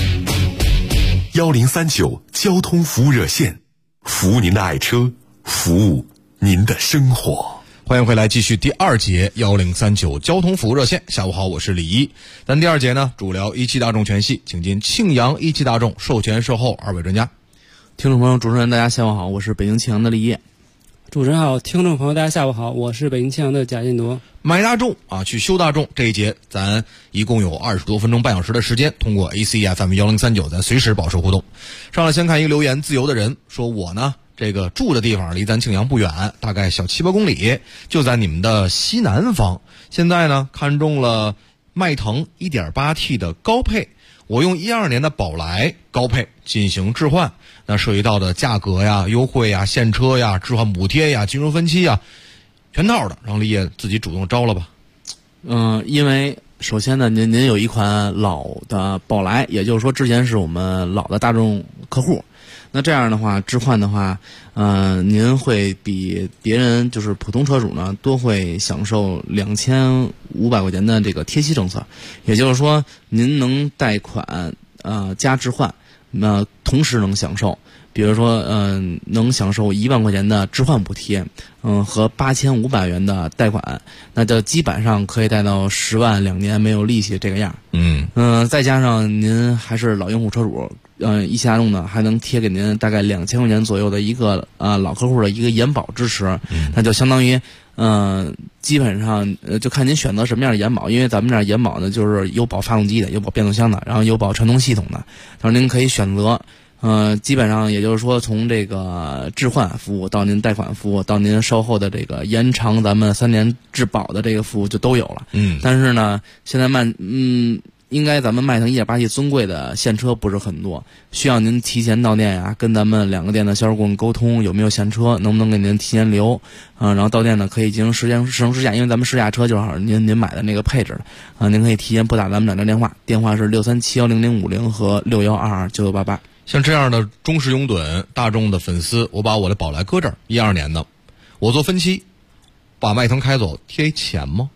1039交通服务热线，服务您的爱车，服务您的生活。 欢迎回来，继续第二节1039交通服务热线。下午好，我是李一。咱第二节呢，主聊一汽大众全系，请进庆阳一汽大众售前售后2位专家。 听众朋友，主持人大家下午好，我是北京庆阳的李烨。 主持人好，听众朋友大家下午好，我是北京庆阳的贾进铎。 买大众啊，去修大众这一节，咱一共有20多分钟半小时的时间，通过 ACFM 1039，咱随时保持互动。上来先看一个留言，自由的人说，我呢这个住的地方离咱庆阳不远，大概小7、8公里，就在你们的西南方。现在呢看中了迈腾 1.8T 的高配，我用12年的宝来高配进行置换，那涉及到的价格呀、优惠呀、现车呀、置换补贴呀、金融分期呀，全套的，让立业自己主动招了吧。 因为首先呢，您有一款老的宝来，也就是说之前是我们老的大众客户，那这样的话置换的话，您会比别人就是普通车主呢多会享受2500块钱的这个贴息政策，也就是说您能贷款加置换，同时能享受，比如说能享受1万块钱的置换补贴，和8500元的贷款，那就基本上可以贷到10万2年没有利息这个样。再加上您还是老用户车主，一汽大众呢还能贴给您大概2000块钱左右的一个老客户的一个延保支持，那就相当于基本上就看您选择什么样的延保，因为咱们这儿延保呢就是有保发动机的，有保变速箱的，然后有保传动系统的，然后您可以选择。基本上也就是说，从这个置换服务到您贷款服务，到您售后的这个延长咱们3年质保的这个服务就都有了。但是呢，现在应该咱们迈腾 1.8T 尊贵的现车不是很多，需要您提前到店呀，跟咱们2个店的销售顾问沟通有没有现车，能不能给您提前留，然后到店呢可以进行试乘试驾，因为咱们试驾车就是好您买的那个配置的，您可以提前拨打咱们2家电话是637100050和61229988。 像这样的忠实拥趸大众的粉丝，我把我的宝来搁这儿，12年的，我做分期，把迈腾开走，贴钱吗？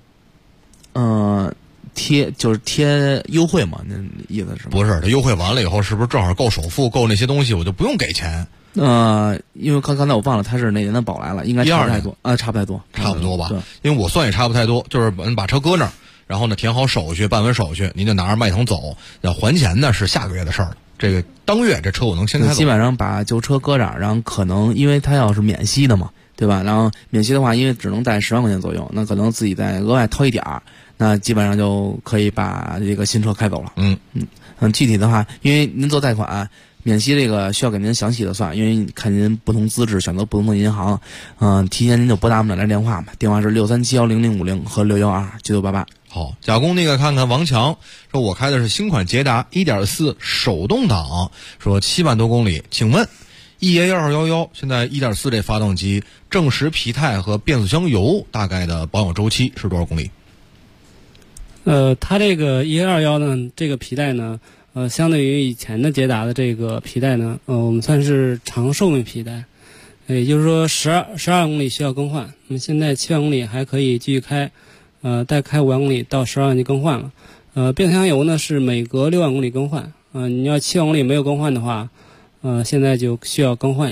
贴优惠嘛？那意思是吗？ 不是，它优惠完了以后，是不是正好够首付，够那些东西，我就不用给钱？ 因为刚才我忘了他是哪年的宝来了，应该差不太多差不太多， 差不多吧？ 对， 因为我算也差不太多，就是把车搁那儿，然后呢填好手续，办完手续，您就拿着迈腾走，要还钱呢是下个月的事儿了。这个当月这车我能先开走， 基本上把旧车搁这儿，然后可能因为它要是免息的嘛，对吧？然后免息的话，因为只能贷10万块钱左右，那可能自己再额外掏一点儿，那基本上就可以把这个新车开走了。具体的话，因为您做贷款免息这个需要给您详细的算，因为看您不同资质选择不同的银行，提前您就拨打我们2家电话嘛，电话是637100050和61229988。 好，贾工那个看看王强说，我开的是新款捷达 1.4 手动挡，说7万多公里，请问 EA2211 现在 1.4 这发动机正时皮态和变速箱油大概的保养周期是多少公里？ 它这个 EA211 呢，这个皮带呢，相对于以前的捷达的这个皮带呢，我们算是长寿命皮带，也就是说12万公里需要更换。那么现在7万公里还可以继续开，再开5万公里到12万就更换了。变速箱油呢是每隔6万公里更换，你要7万公里没有更换的话，现在就需要更换一下了。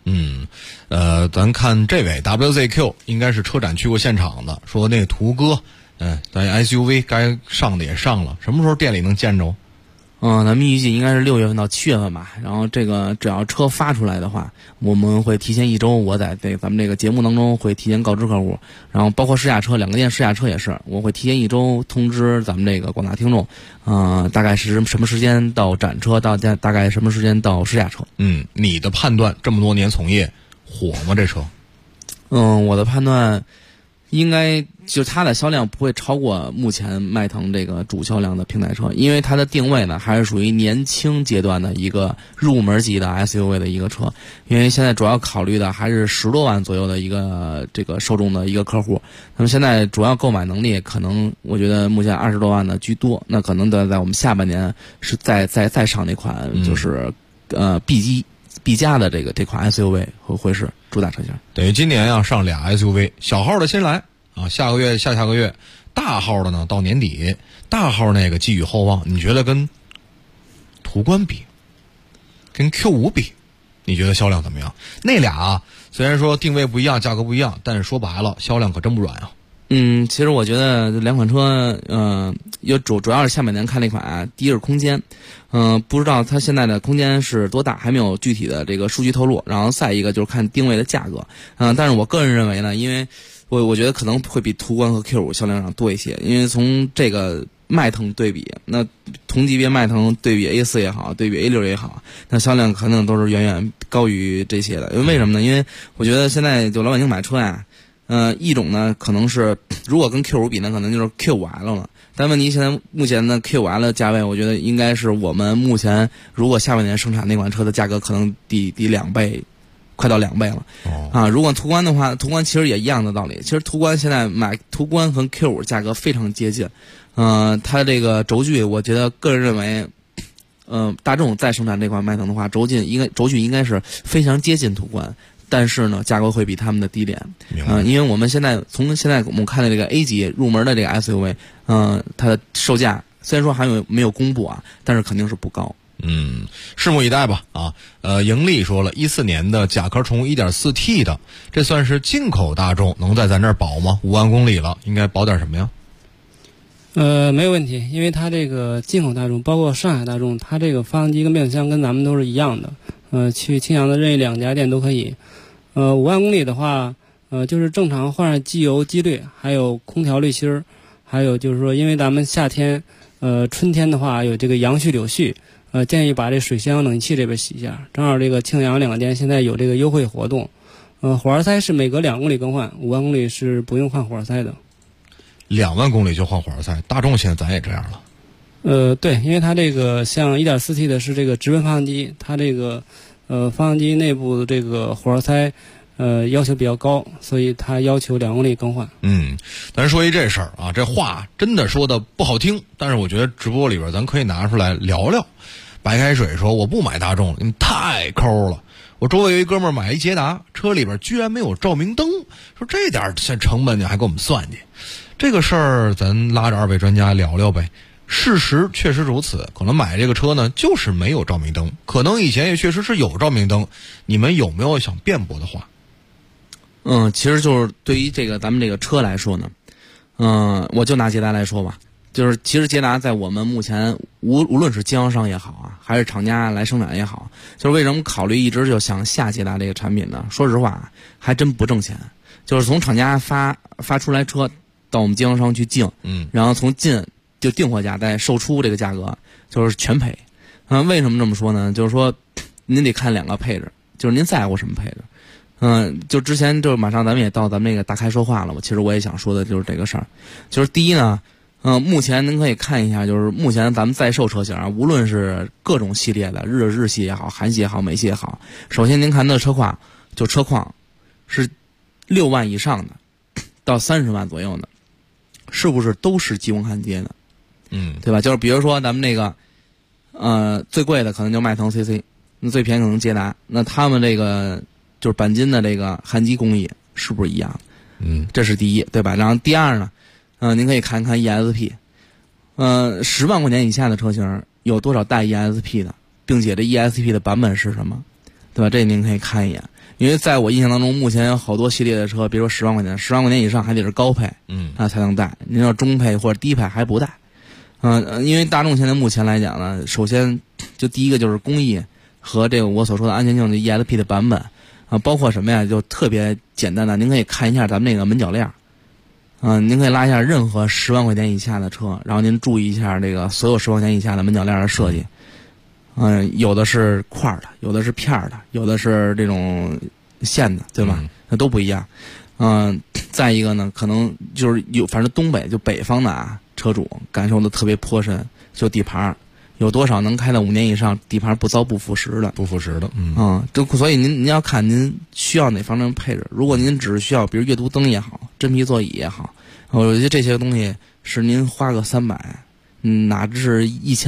咱看这位 WZQ 应该是车展去过现场的，说那个途歌，咱 SUV 该上的也上了，什么时候店里能见着？ 咱们预计应该是6月份到7月份吧。然后这个只要车发出来的话，我们会提前1周，我在咱们这个节目当中会提前告知客户。然后包括试驾车，2个店试驾车也是，我会提前1周通知咱们这个广大听众，大概是什么时间到展车，大概什么时间到试驾车。 你的判断这么多年从业火吗？这车？ 我的判断应该就是它的销量不会超过目前迈腾这个主销量的平台车，因为它的定位呢还是属于年轻阶段的一个入门级的 SUV 的一个车，因为现在主要考虑的还是10多万左右的一个这个受众的一个客户。那么现在主要购买能力可能我觉得目前20多万的居多，那可能在我们下半年是再上那款就是B 加的这款 SUV 会是主打车型。 等于今年要上俩 SUV， 小号的先来啊，下个月下个月，大号的呢到年底，大号那个寄予厚望。你觉得跟途观比，跟 Q5 比，你觉得销量怎么样？那俩虽然说定位不一样，价格不一样，但是说白了销量可真不软啊。 其实我觉得这两款车，主要是下半年看那款第一是空间，不知道它现在的空间是多大，还没有具体的这个数据透露。然后再一个就是看定位的价格，但是我个人认为呢，因为我觉得可能会比途观和 Q5 销量上多一些，因为从这个迈腾对比，那同级别迈腾对比 A4 也好，对比 A6 也好，那销量可能都是远远高于这些的。因为什么呢？因为我觉得现在就老百姓买车呀。一种呢可能是如果跟 Q5 比呢，可能就是 Q5L 了。但问题现在目前的 Q5L 的价位，我觉得应该是我们目前如果下半年生产那款车的价格可能抵2倍，快到2倍了。如果途观的话，途观其实也一样的道理。其实途观现在买途观和 Q5 价格非常接近。它这个轴距，我觉得个人认为，大众再生产这款迈腾的话，轴距应该是非常接近途观。但是呢，价格会比他们的低廉，因为我们现在我们看的这个 A 级入门的这个 SUV，它的售价虽然说还没有公布啊，但是肯定是不高。 拭目以待吧。盈利说了，14年的甲壳虫 1.4T 的，这算是进口大众，能在咱这儿保吗？5万公里了，应该保点什么呀？ 没有问题，因为它这个进口大众，包括上海大众，它这个发动机跟变速箱跟咱们都是一样的。去庆阳的任意2家店都可以。5万公里的话，就是正常换上机油、机滤，还有空调滤芯儿，还有就是说，因为咱们夏天，春天的话有这个杨絮、柳絮，建议把这水箱、冷气这边洗一下。正好这个庆阳2个店现在有这个优惠活动，火花塞是每隔2公里更换，5万公里是不用换火花塞的。 2万公里就换火花塞，大众现在咱也这样了。 对，因为它这个像 1.4T 的是这个直喷发动机，它这个发动机内部这个火花塞要求比较高，所以它要求2公里更换。 咱说这事儿啊，这话真的说的不好听，但是我觉得直播里边咱可以拿出来聊聊。白开水说我不买大众了，你们太抠了。我周围有一哥们儿买一捷达，车里边居然没有照明灯，说这点成本你还给我们算计。这个事儿咱拉着2位专家聊聊呗。事实确实如此，可能买这个车呢就是没有照明灯，可能以前也确实是有照明灯，你们有没有想辩驳的话？ 其实就是对于咱们这个车来说呢，我就拿捷达来说吧，就是其实捷达在我们目前无论是经销商也好啊，还是厂家来生产也好，就是为什么考虑一直就想下捷达这个产品呢？说实话还真不挣钱，就是从厂家发出来车到我们经销商去进，然后从进就订货价再售出这个价格就是全赔。为什么这么说呢？就是说您得看2个配置，就是您在乎什么配置。就之前就是马上咱们也到咱们那个大开说话了嘛，其实我也想说的就是这个事儿。就是第一呢，目前您可以看一下，就是目前咱们在售车型啊，无论是各种系列的日系也好，韩系也好，美系也好，首先您看的车况是6万以上的到30万左右的，是不是都是激光焊接的？对吧？就是比如说咱们那个最贵的可能就迈腾 CC， 那最便宜可能捷达，那他们这个就是钣金的这个焊机工艺是不是一样？这是第一，对吧？然后第二呢，您可以看看 ESP， 10万块钱以下的车型有多少带 ESP 的，并且这 ESP 的版本是什么，对吧？这您可以看一眼。 因为在我印象当中，目前有好多系列的车，比如说10万块钱，10万块钱以上还得是高配，才能带。您要中配或者低配还不带。因为大众现在目前来讲呢，首先就第一个就是工艺和这个我所说的安全性的 ESP 的版本包括什么呀？就特别简单的，您可以看一下咱们那个门铰链。您可以拉一下任何10万块钱以下的车，然后您注意一下这个所有10万块钱以下的门铰链的设计。有的是块的，有的是片的，有的是这种线的，对吧？那都不一样。再一个呢，可能就是反正东北就北方的车主感受的特别颇深，就底盘有多少能开到5年以上，底盘不遭不腐蚀的，所以您要看您需要哪方面的配置。如果您只是需要，比如阅读灯也好，真皮座椅也好，我觉得这些东西是您花个300，哪只是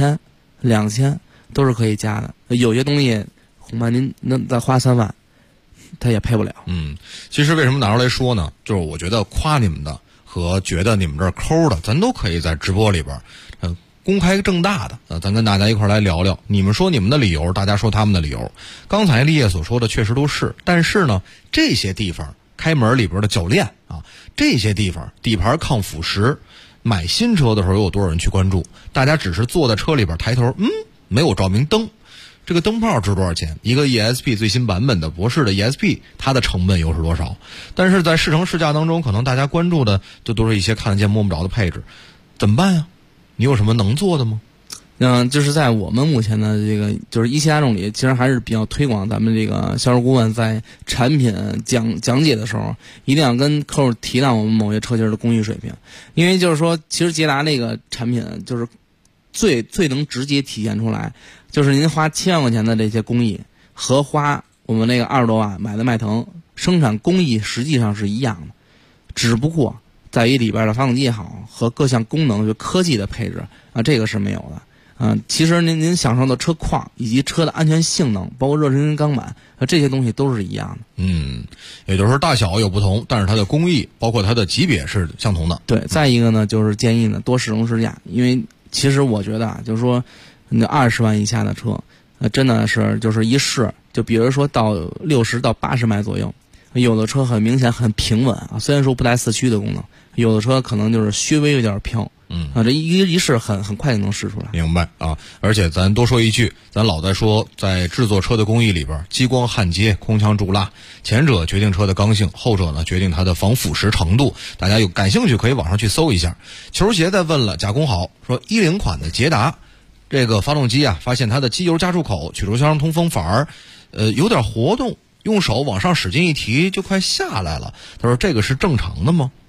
1000、2000都是可以加的。有些东西恐怕您能再花3万，它也配不了。 其实为什么拿出来说呢？就是我觉得夸你们的和觉得你们这儿抠的，咱都可以在直播里边公开正大的，咱跟大家一块来聊聊。你们说你们的理由，大家说他们的理由。刚才立业所说的确实都是，但是呢，这些地方开门里边的铰链这些地方底盘抗腐蚀，买新车的时候有多少人去关注？大家只是坐在车里边抬头，没有照明灯。这个灯泡值多少钱？一个 ESP 最新版本的博士的 ESP， 它的成本又是多少？但是在试乘试驾当中，可能大家关注的就都是一些看得见摸不着的配置，怎么办呀？你有什么能做的吗？ 就是在我们目前的这个就是一汽大众里，其实还是比较推广咱们这个销售顾问在产品讲解的时候，一定要跟客户提到我们某些车型的工艺水平，因为就是说，其实捷达那个产品就是最能直接体现出来，就是您花7万块钱的这些工艺和花我们那个20多万买的迈腾生产工艺实际上是一样的，只不过在于里边的发动机也好和各项功能就科技的配置这个是没有的。其实您享受的车况以及车的安全性能，包括热成型钢板这些东西都是一样的。 也就是说大小有不同，但是它的工艺包括它的级别是相同的。 对，再一个呢，就是建议呢多试乘试驾，因为其实我觉得就是说那20万以下的车真的是就是一试，就比如说到60到80迈左右，有的车很明显很平稳虽然说不带四驱的功能，有的车可能就是稍微有点飘。这一试很快就能试出来。 明白而且咱多说一句，咱老在说在制作车的工艺里边，激光焊接、空腔注蜡，前者决定车的刚性，后者呢决定它的防腐蚀程度。大家有感兴趣可以网上去搜一下。球鞋在问了，加工好说10款的捷达这个发动机发现它的机油加注口曲轴箱通风反而有点活动，用手往上使劲一提就快下来了。他说这个是正常的吗？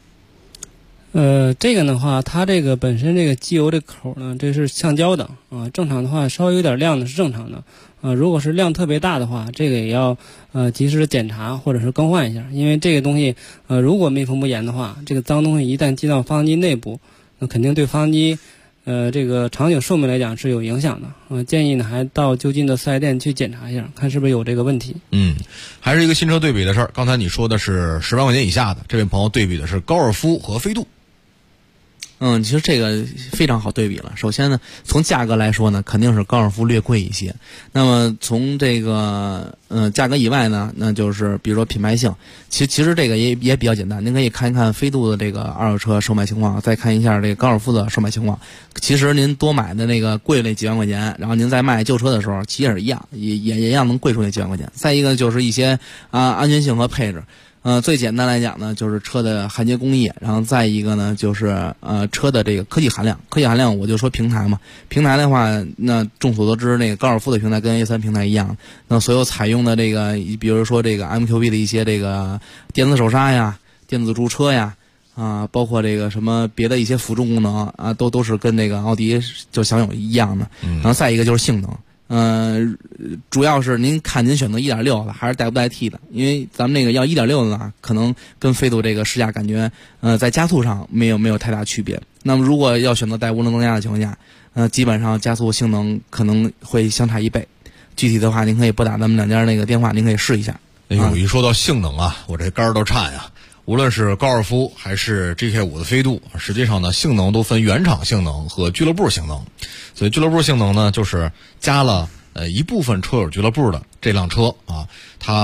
这个的话，它这个本身这个机油这口呢，这是橡胶的正常的话稍微有点亮的是正常的如果是量特别大的话，这个也要及时的检查或者是更换一下，因为这个东西如果密封不严的话，这个脏东西一旦进到发动机内部，那肯定对发动机这个长久寿命来讲是有影响的建议呢还到就近的四 S 店去检查一下，看是不是有这个问题。 还是一个新车对比的事儿。刚才你说的是10万块钱以下的，这位朋友对比的是高尔夫和飞度。 其实这个非常好对比了。首先呢，从价格来说呢，肯定是高尔夫略贵一些。那么从这个价格以外呢，那就是比如说品牌性，其实这个也比较简单。您可以看一看飞度的这个二手车售卖情况，再看一下这个高尔夫的售卖情况。其实您多买的那个贵那几万块钱，然后您再卖旧车的时候，其实也是一样，也一样能贵出那几万块钱。再一个就是一些安全性和配置。最简单来讲呢，就是车的焊接工艺，然后再一个呢，就是车的这个科技含量。科技含量我就说平台嘛，平台的话，那众所周知，那个高尔夫的平台跟 A3 平台一样，那所有采用的这个，比如说这个 MQB 的一些这个电子手刹呀、电子驻车呀，包括这个什么别的一些辅助功能都是跟这个奥迪就享有一样的。然后再一个就是性能。主要是您看您选择 1.6 的还是带不带 T 的，因为咱们那个要 1.6 的呢，可能跟飞度这个试驾感觉在加速上没有太大区别。那么如果要选择带涡轮增压的情况下，基本上加速性能可能会相差1倍。具体的话您可以拨打咱们两家那个电话，您可以试一下。 一说到性能我这肝都颤呀。无论是高尔夫还是 GK5 的飞度，实际上呢，性能都分原厂性能和俱乐部性能。所以俱乐部性能呢，就是加了一部分车友俱乐部的这辆车它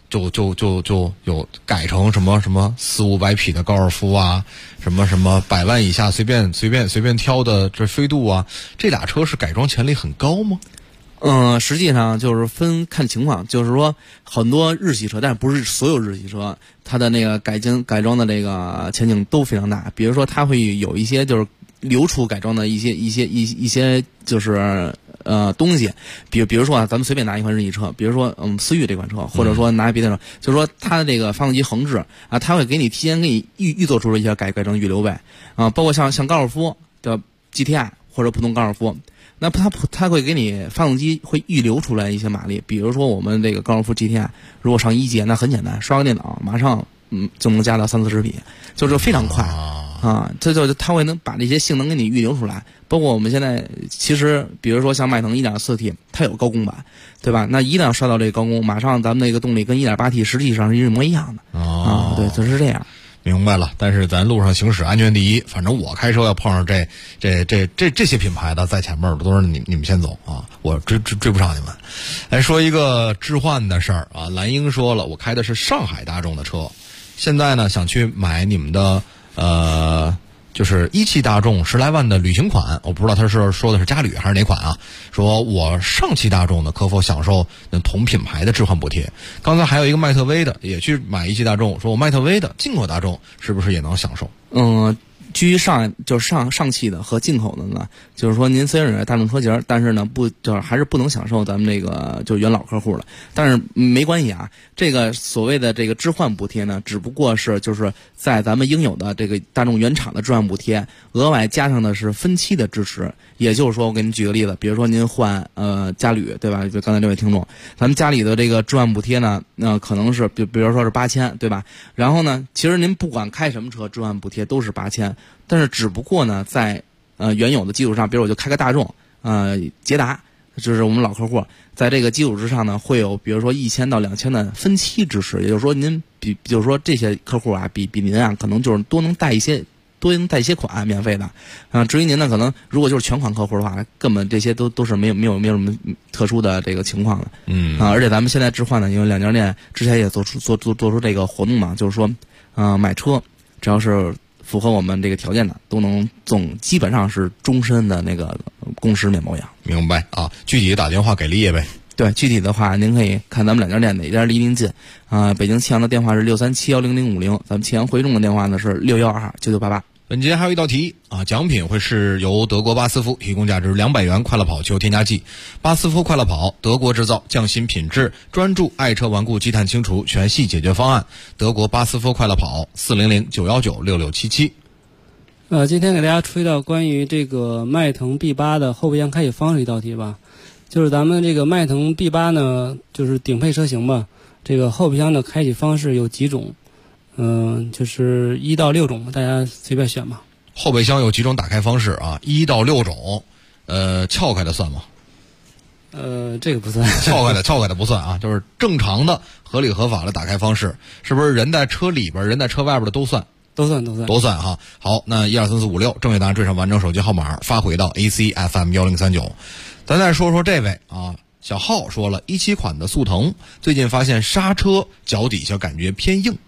就有改成什么400-500匹的高尔夫啊，什么100万以下随便挑的这飞度啊，这俩车是改装潜力很高吗？ 实际上就是看情况，就是说很多日系车，但是不是所有日系车，它的那个改装的这个前景都非常大。比如说它会有一些就是流出改装的一些就是东西，比如说啊，咱们随便拿一款日系车，比如说思域这款车，或者说拿别的车，就是说它的这个发动机横置啊，它会给你提前给你预做出一些改装预留备啊，包括像高尔夫的 GTI 或者普通高尔夫。那它会给你发动机会预留出来一些马力，比如说我们这个高尔夫 GTI 如果上1阶，那很简单，刷个电脑马上就能加到30-40匹，就是非常快啊。它会能把这些性能给你预留出来。包括我们现在其实比如说像迈腾 1.4T 它有高功版，对吧？那一旦刷到这个高功，马上咱们那个动力跟 1.8T 实际上是一模一样的啊。对，就是这样。 明白了，但是咱路上行驶安全第一，反正我开车要碰上这些品牌的在前面的都是你们先走啊，我追不上你们。来说一个置换的事儿啊，蓝英说了，我开的是上海大众的车，现在呢想去买你们的就是17大众10来万的旅行款，我不知道他是说的是嘉旅还是哪款啊？说我上汽大众的可否享受同品牌的置换补贴？刚才还有一个迈特威的也去买17大众，说我迈特威的进口大众是不是也能享受？ 基于上汽的和进口的呢，就是说您虽然有大众车型，但是呢就是还是不能享受咱们这个就是元老客户了。但是没关系啊，这个所谓的这个置换补贴呢，只不过是就是在咱们应有的这个大众原厂的置换补贴，额外加上的是分期的支持。也就是说，我给您举个例子，比如说您换嘉旅，对吧？就刚才这位听众，咱们嘉里的这个置换补贴呢，可能是比如说是8000，对吧？然后呢，其实您不管开什么车，置换补贴都是8000，但是只不过呢，在原有的基础上，比如我就开个大众，捷达，就是我们老客户，在这个基础之上呢，会有比如说1000到2000的分期支持，也就是说您就是说这些客户啊，比您啊，可能就是多能带一些款免费的，至于您呢，可能如果就是全款客户的话，根本这些都是没有什么特殊的这个情况的，而且咱们现在置换呢，因为2家店之前也做出这个活动嘛，就是说，买车只要是符合我们这个条件的，都能基本上是终身的那个公时免保养。 明白啊？具体打电话给丽叶呗。 对，具体的话您可以看咱们2家店哪家离您近北京庆阳的电话是637-10050，咱们庆阳回众的电话呢是612-9988。 本节还有一道题啊，奖品会是由德国巴斯夫提供价值200元快乐跑球添加剂。巴斯夫快乐跑，德国制造，匠心品质，专注爱车顽固积碳清除全系解决方案。德国巴斯夫快乐跑，400-919-6677。 今天给大家出一道关于这个迈腾 B8 的后备箱开启方式一道题吧。就是咱们这个迈腾 B8 呢，就是顶配车型吧，这个后备箱的开启方式有几种。就是1到6种，大家随便选吧。 后备箱有几种打开方式啊？1到6种，撬开的算吗？ 这个不算。 撬开的不算啊，就是正常的、合理合法的打开方式，是不是人在车里边、人在车外边的都算？ 都算哈。好，那1234556正确答案缀上完整手机号码发回到 ACFM1039。咱再说说这位啊，小浩说了，17款的速腾最近发现刹车脚底下感觉偏硬。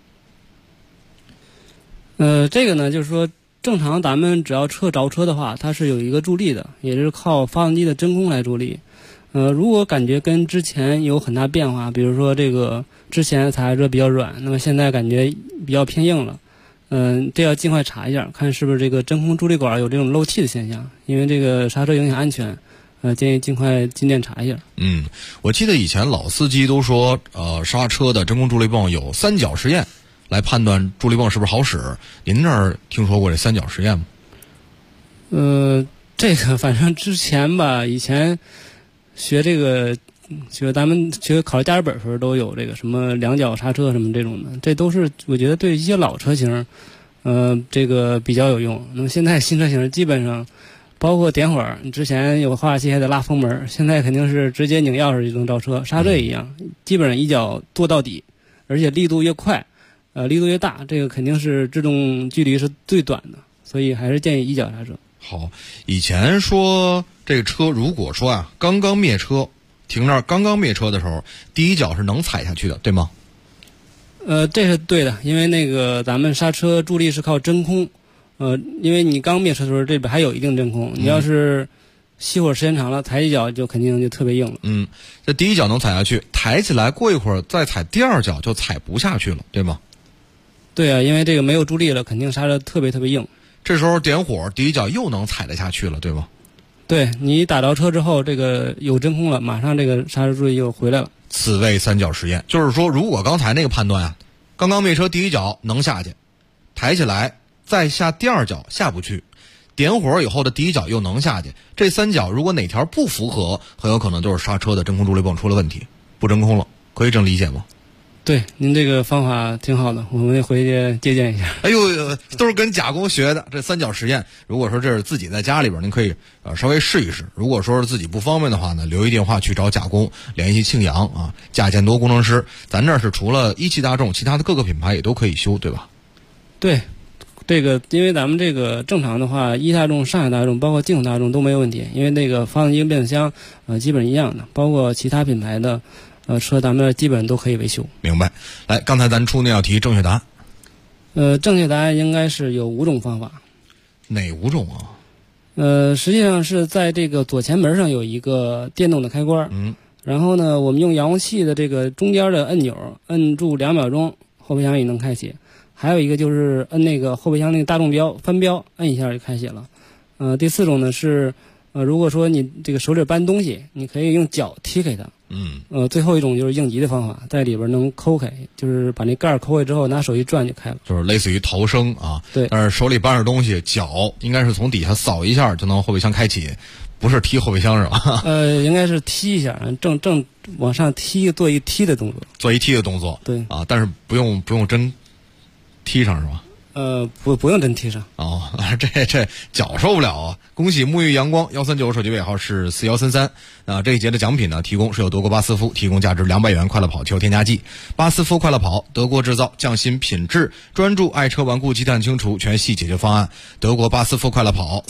这个呢，就是说正常咱们只要车着车的话，它是有一个助力的，也就是靠发动机的真空来助力。如果感觉跟之前有很大变化，比如说这个之前踩刹车比较软，那么现在感觉比较偏硬了，这要尽快查一下，看是不是这个真空助力管有这种漏气的现象，因为这个刹车影响安全。建议尽快进店查一下。 我记得以前老司机都说，刹车的真空助力泵有3角实验。来判断助力泵是不是好使，您那儿听说过这3角实验吗？ 这个反正之前吧，以前咱们学考驾驶本时候都有这个什么2角刹车什么这种的，这都是我觉得对一些老车型，这个比较有用。那么现在新车型基本上，包括点火，之前有化气还得拉风门，现在肯定是直接拧钥匙就能着车，刹车也一样，基本上1脚跺到底，而且力度越快。力度越大，这个肯定是制动距离是最短的，所以还是建议1脚刹车。 好，以前说这个车如果说啊刚刚灭车，停那儿刚刚灭车的时候，第1脚是能踩下去的，对吗？ 这是对的，因为那个咱们刹车助力是靠真空，因为你刚灭车的时候这边还有一定真空，你要是熄火时间长了，抬一脚就肯定就特别硬了。 这第一脚能踩下去，抬起来过一会儿再踩第二脚就踩不下去了，对吗？ 对啊，因为这个没有助力了，肯定刹车特别特别硬。 这时候点火，第一脚又能踩得下去了，对吗？ 对，你打着车之后，这个有真空了，马上这个刹车助力又回来了。 此谓三角实验，就是说，如果刚才那个判断啊，刚刚灭车第一脚能下去，抬起来再下第二脚下不去，点火以后的第一脚又能下去，这三脚如果哪条不符合，很有可能就是刹车的真空助力泵出了问题，不真空了，可以这么理解吗？ 对，您这个方法挺好的，我们也回去借鉴一下。 哎呦，都是跟甲工学的这三角实验。如果说这是自己在家里边，您可以稍微试一试。如果说是自己不方便的话呢，留一电话去找甲工，联系庆阳啊，贾建多工程师。咱这儿是除了一汽大众，其他的各个品牌也都可以修，对吧？ 对，这个因为咱们这个正常的话，一大众、上海大众，包括进口大众都没有问题，因为那个发动机跟变速箱基本一样的，包括其他品牌的。车咱们基本都可以维修。 明白。来，刚才咱出那道题正确答案。 正确答案应该是有5种方法。 哪5种啊？ 实际上是在这个左前门上有一个电动的开关。然后呢，我们用遥控器的这个中间的按钮，摁住2秒钟，后备箱也能开启。还有一个就是摁那个后备箱那个大众标翻标，摁一下就开启了。第4种呢是，如果说你这个手里搬东西，你可以用脚踢开它。最后一种就是应急的方法，在里边能抠开，就是把那盖抠开之后，拿手一转就开了， 就是类似于逃生啊。 对， 但是手里搬着东西，脚应该是从底下扫一下就能后备箱开启，不是踢后备箱是吧？ 应该是踢一下，正往上踢，做一踢的动作。 做一踢的动作。 对啊，但是不用真踢上是吧？ 不用真踢上哦，这脚受不了啊！恭喜沐浴阳光139，手机尾号是4133。这一节的奖品呢，提供是由德国巴斯夫提供价值200元快乐跑汽油添加剂。巴斯夫快乐跑，德国制造，匠心品质，专注爱车顽固积碳清除全系解决方案。德国巴斯夫快乐跑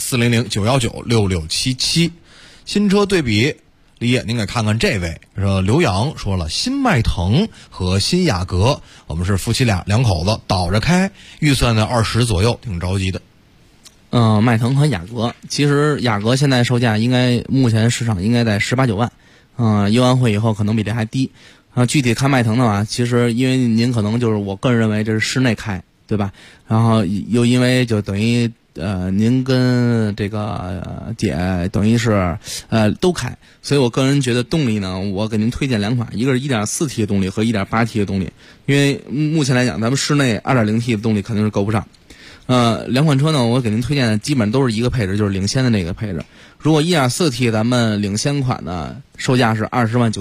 ，400-919-6677。新车对比。李野，您给看看这位，说刘洋说了，新迈腾和新雅阁，我们是夫妻两口子倒着开，预算在20左右，挺着急的。 迈腾和雅阁，其实雅阁现在售价目前市场应该在18、19万，优完会以后可能比这还低。具体看迈腾的话，其实因为您可能就是我个人认为这是室内开，对吧？然后又因为就等于您跟这个姐等于是都开，所以我个人觉得动力呢，我给您推荐2款，一个是 1.4T 的动力和 1.8T 的动力，因为目前来讲咱们室内 2.0T 的动力肯定是够不上。2款车呢，我给您推荐的基本都是一个配置，就是领先的那个配置。如果 1.4T 咱们领先款呢，售价是20万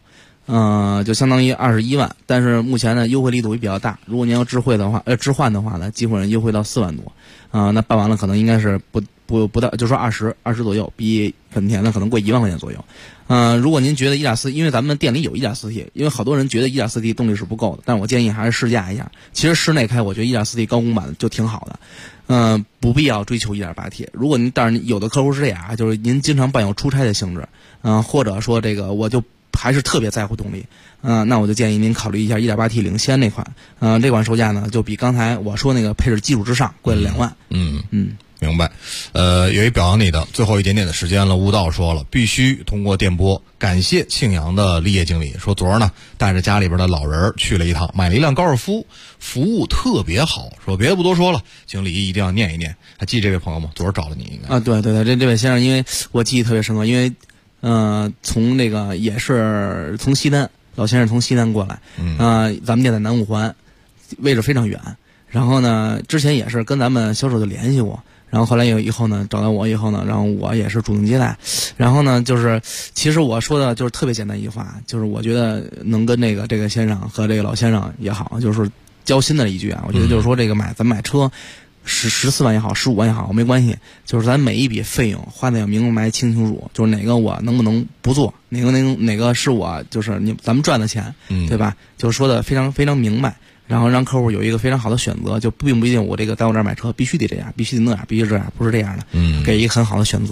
9900，就相当于21万，但是目前呢优惠力度也比较大。如果您要置换的话呢，基本上优惠到4万多，那办完了可能应该是不到，就说20左右，比本田呢可能贵1万块钱左右。如果您觉得1.4，因为咱们店里有 1.4T， 因为好多人觉得 1.4T 动力是不够的，但是我建议还是试驾一下。其实室内开，我觉得 1.4T 高功版就挺好的，不必要追求 1.8T。如果您，但是有的客户是这样，就是您经常伴有出差的性质，或者说这个我就还是特别在乎动力，那我就建议您考虑一下 1.8T 领先那款，这款售价呢就比刚才我说那个配置基础之上贵了2万。 明白。有一表扬你的，最后一点点的时间了，悟道说了，必须通过电波感谢庆阳的立业经理，说昨儿呢带着家里边的老人去了一趟，买了一辆高尔夫，服务特别好，说别的不多说了，经理一定要念一念。还记这位朋友吗？昨儿找了你应该对，这位先生，因为我记忆特别深刻，因为从那个也是从西单，老先生从西单过来，咱们店在南五环，位置非常远。然后呢，之前也是跟咱们销售就联系过，然后后来以后呢找到我以后呢，然后我也是主动接待。然后呢，就是其实我说的就是特别简单一句话，就是我觉得能跟这个先生和这个老先生也好，就是交心的一句啊，我觉得就是说这个咱买车。14万也好，15万也好，没关系，就是咱每一笔费用花的要明白清楚，就是哪个我能不能不做，哪个是我就是咱们赚的钱，对吧？就是说的非常非常明白，然后让客户有一个非常好的选择，就并不一定我这个在我这儿买车必须得这样，必须得那样，必须这样，不是这样的，给一个很好的选择。 明白。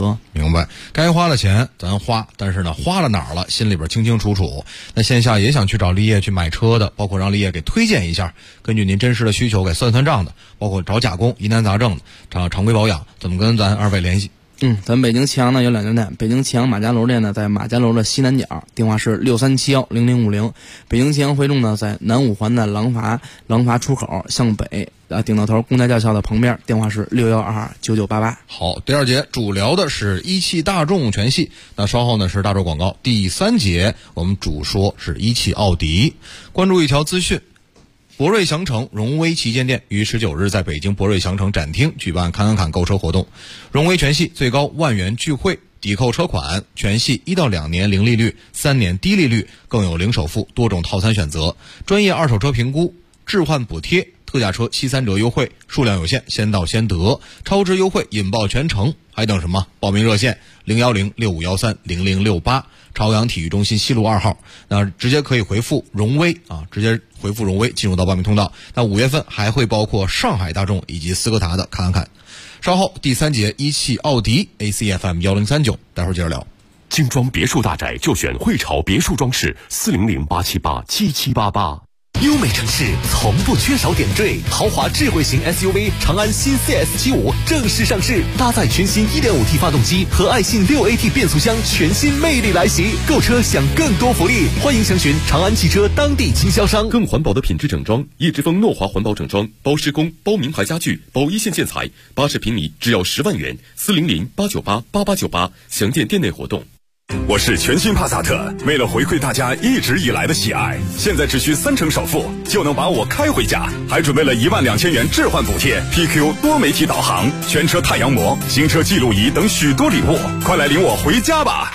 明白，该花的钱咱花，但是呢花了哪儿了，心里边清清楚楚。那线下也想去找立业去买车的，包括让立业给推荐一下，根据您真实的需求给算账的，包括找加工、疑难杂症的、常规保养，怎么跟咱二位联系？ 咱北京祁阳呢有2家店，北京祁阳马家楼店呢在马家楼的西南角，电话是63710050；北京祁阳汇众呢在南五环的廊坊出口向北顶到头公家驾校的旁边，电话是61229988。 好，第2节主聊的是一汽大众全系，那稍后呢是大众广告。第3节我们主说是一汽奥迪。关注一条资讯。博瑞祥城荣威旗舰店于19日在北京博瑞祥城展厅举办看购车活动，荣威全系最高10000元钜惠抵扣车款，全系1到2年零利率，3年低利率，更有零首付多种套餐选择，专业二手车评估，置换补贴，特价车73折优惠，数量有限，先到先得，超值优惠引爆全城，还等什么？报名热线01065130068，朝阳体育中心西路2号。那直接可以回复荣威直接回复荣威进入到报名通道。那5月份还会包括上海大众以及斯柯达的看。稍后第3节一汽奥迪 ACFM 1039，待会儿接着聊。 精装别墅大宅就选汇潮别墅装饰，400-878-7788。 优美城市从不缺少点缀，豪华智慧型 SUV 长安新 CS75 正式上市，搭载全新 1.5T 发动机和爱信 6AT 变速箱，全新魅力来袭。购车享更多福利，欢迎详询长安汽车当地经销商。 更环保的品质整装，叶之峰诺华环保整装，包施工、包名牌家具、包一线建材，80平米只要10万元，400-898-8898，详见店内活动。 我是全新帕萨特，为了回馈大家一直以来的喜爱，现在只需30%首付就能把我开回家，还准备了12000元置换补贴、PQ 多媒体导航、全车太阳膜、行车记录仪等许多礼物，快来领我回家吧！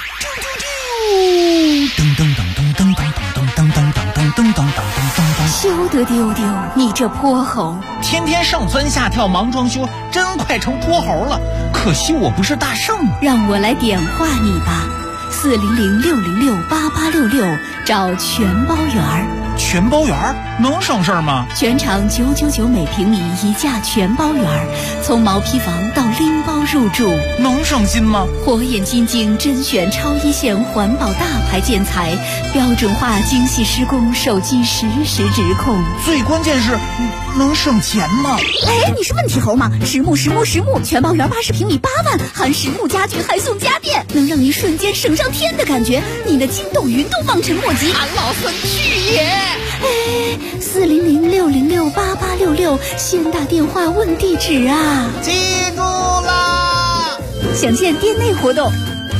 休得丢丢，你这泼猴！ 天天上蹿下跳忙装修，真快成泼猴了。可惜我不是大圣， 让我来点化你吧。400-606-8866，找全包园。 全包园能省事吗？ 全场999每平米一价全包园，从毛坯房到拎包入住， 能省心吗？ 火眼金睛甄选超一线环保大牌建材，标准化精细施工，手机实时直控。 最关键是能省钱吗？ 哎，你是问题猴吗？实木全包园80平米8万，含实木家具还送家电，能让你瞬间省上天的感觉，你的惊动云都望尘莫及。 俺老孙去也！ 哎，400-606-8866，先打电话问地址啊！ 记住啦！ 详见店内活动。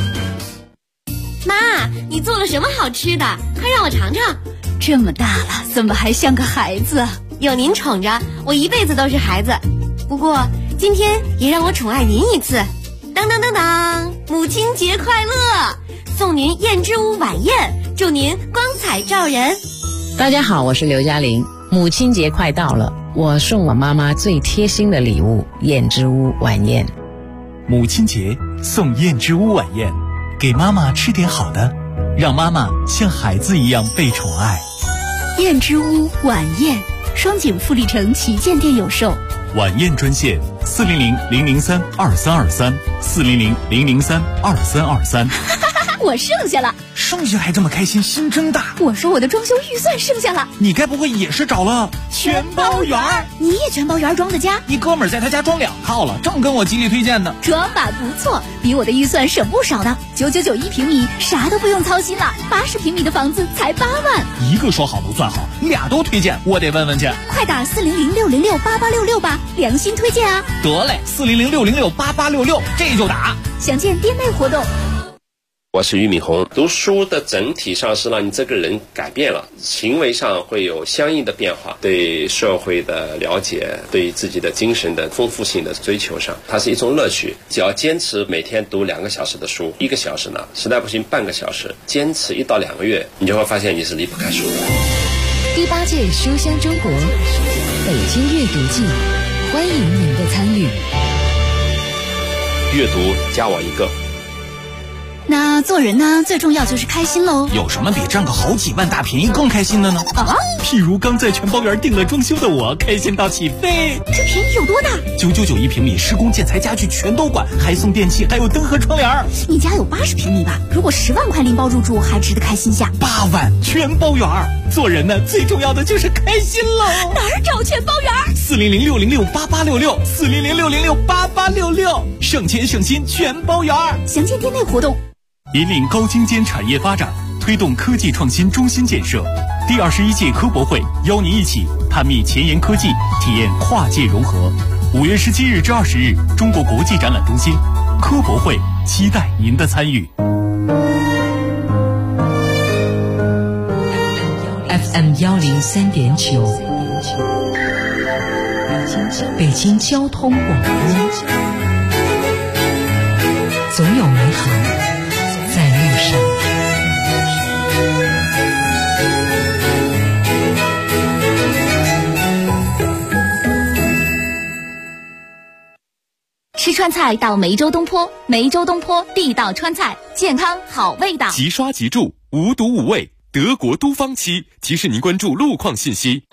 妈，你做了什么好吃的？快让我尝尝。 这么大了，怎么还像个孩子？ 有您宠着，我一辈子都是孩子。不过今天也让我宠爱您一次。当当当当，母亲节快乐！送您燕之屋晚宴，祝您光彩照人。 大家好，我是刘嘉玲。母亲节快到了，我送我妈妈最贴心的礼物——燕之屋晚宴。 母亲节送燕之屋晚宴，给妈妈吃点好的，让妈妈像孩子一样被宠爱。 燕之屋晚宴，双井富力城旗舰店有售。 晚宴专线400-003-2323，400-003-2323。 我剩下了， 剩下还这么开心，心真大。 我说我的装修预算剩下了， 你该不会也是找了全包园？ 你也全包园装的家？ 你哥们儿在他家装2套了，正跟我极力推荐呢。 装法不错，比我的预算省不少呢。999平米，啥都不用操心了。80平米的房子才8万。 一个说好不算好，俩都推荐，我得问问去。 快打400-606-8866吧，良心推荐啊！ 得嘞，400-606-8866，这就打。 详见店内活动。 我是俞敏洪。读书的整体上是让你这个人改变了，行为上会有相应的变化，对社会的了解，对自己的精神的丰富性的追求上，它是一种乐趣。只要坚持每天读2个小时的书，1个小时呢，实在不行半个小时，坚持1到2个月，你就会发现你是离不开书的。 第8届书香中国北京阅读季，欢迎您的参与。 阅读加我一个。 那做人呢，最重要就是开心喽。 有什么比赚个好几万大便宜更开心的呢？ 啊， 譬如刚在全包园订了装修的我，开心到起飞。 这便宜有多大 ？999一平米，施工建材家具全都管，还送电器，还有灯和窗帘。 你家有80平米吧？如果10万块拎包入住，还值得开心下。 8万全包园，做人呢，最重要的就是开心喽。 哪儿找全包园 ？400-606-8866，400-606-8866，省钱省心全包园。 详见店内活动。 引领高精尖产业发展，推动科技创新中心建设。第21届科博会邀您一起探秘前沿科技，体验跨界融合。5月17日至20日，中国国际展览中心科博会，期待您的参与。 FM 103.9，北京交通广播，总有美好在路上。 吃川菜到梅州东坡，梅州东坡地道川菜，健康好味道。 即刷即住，无毒无味，德国都方漆提示您关注路况信息。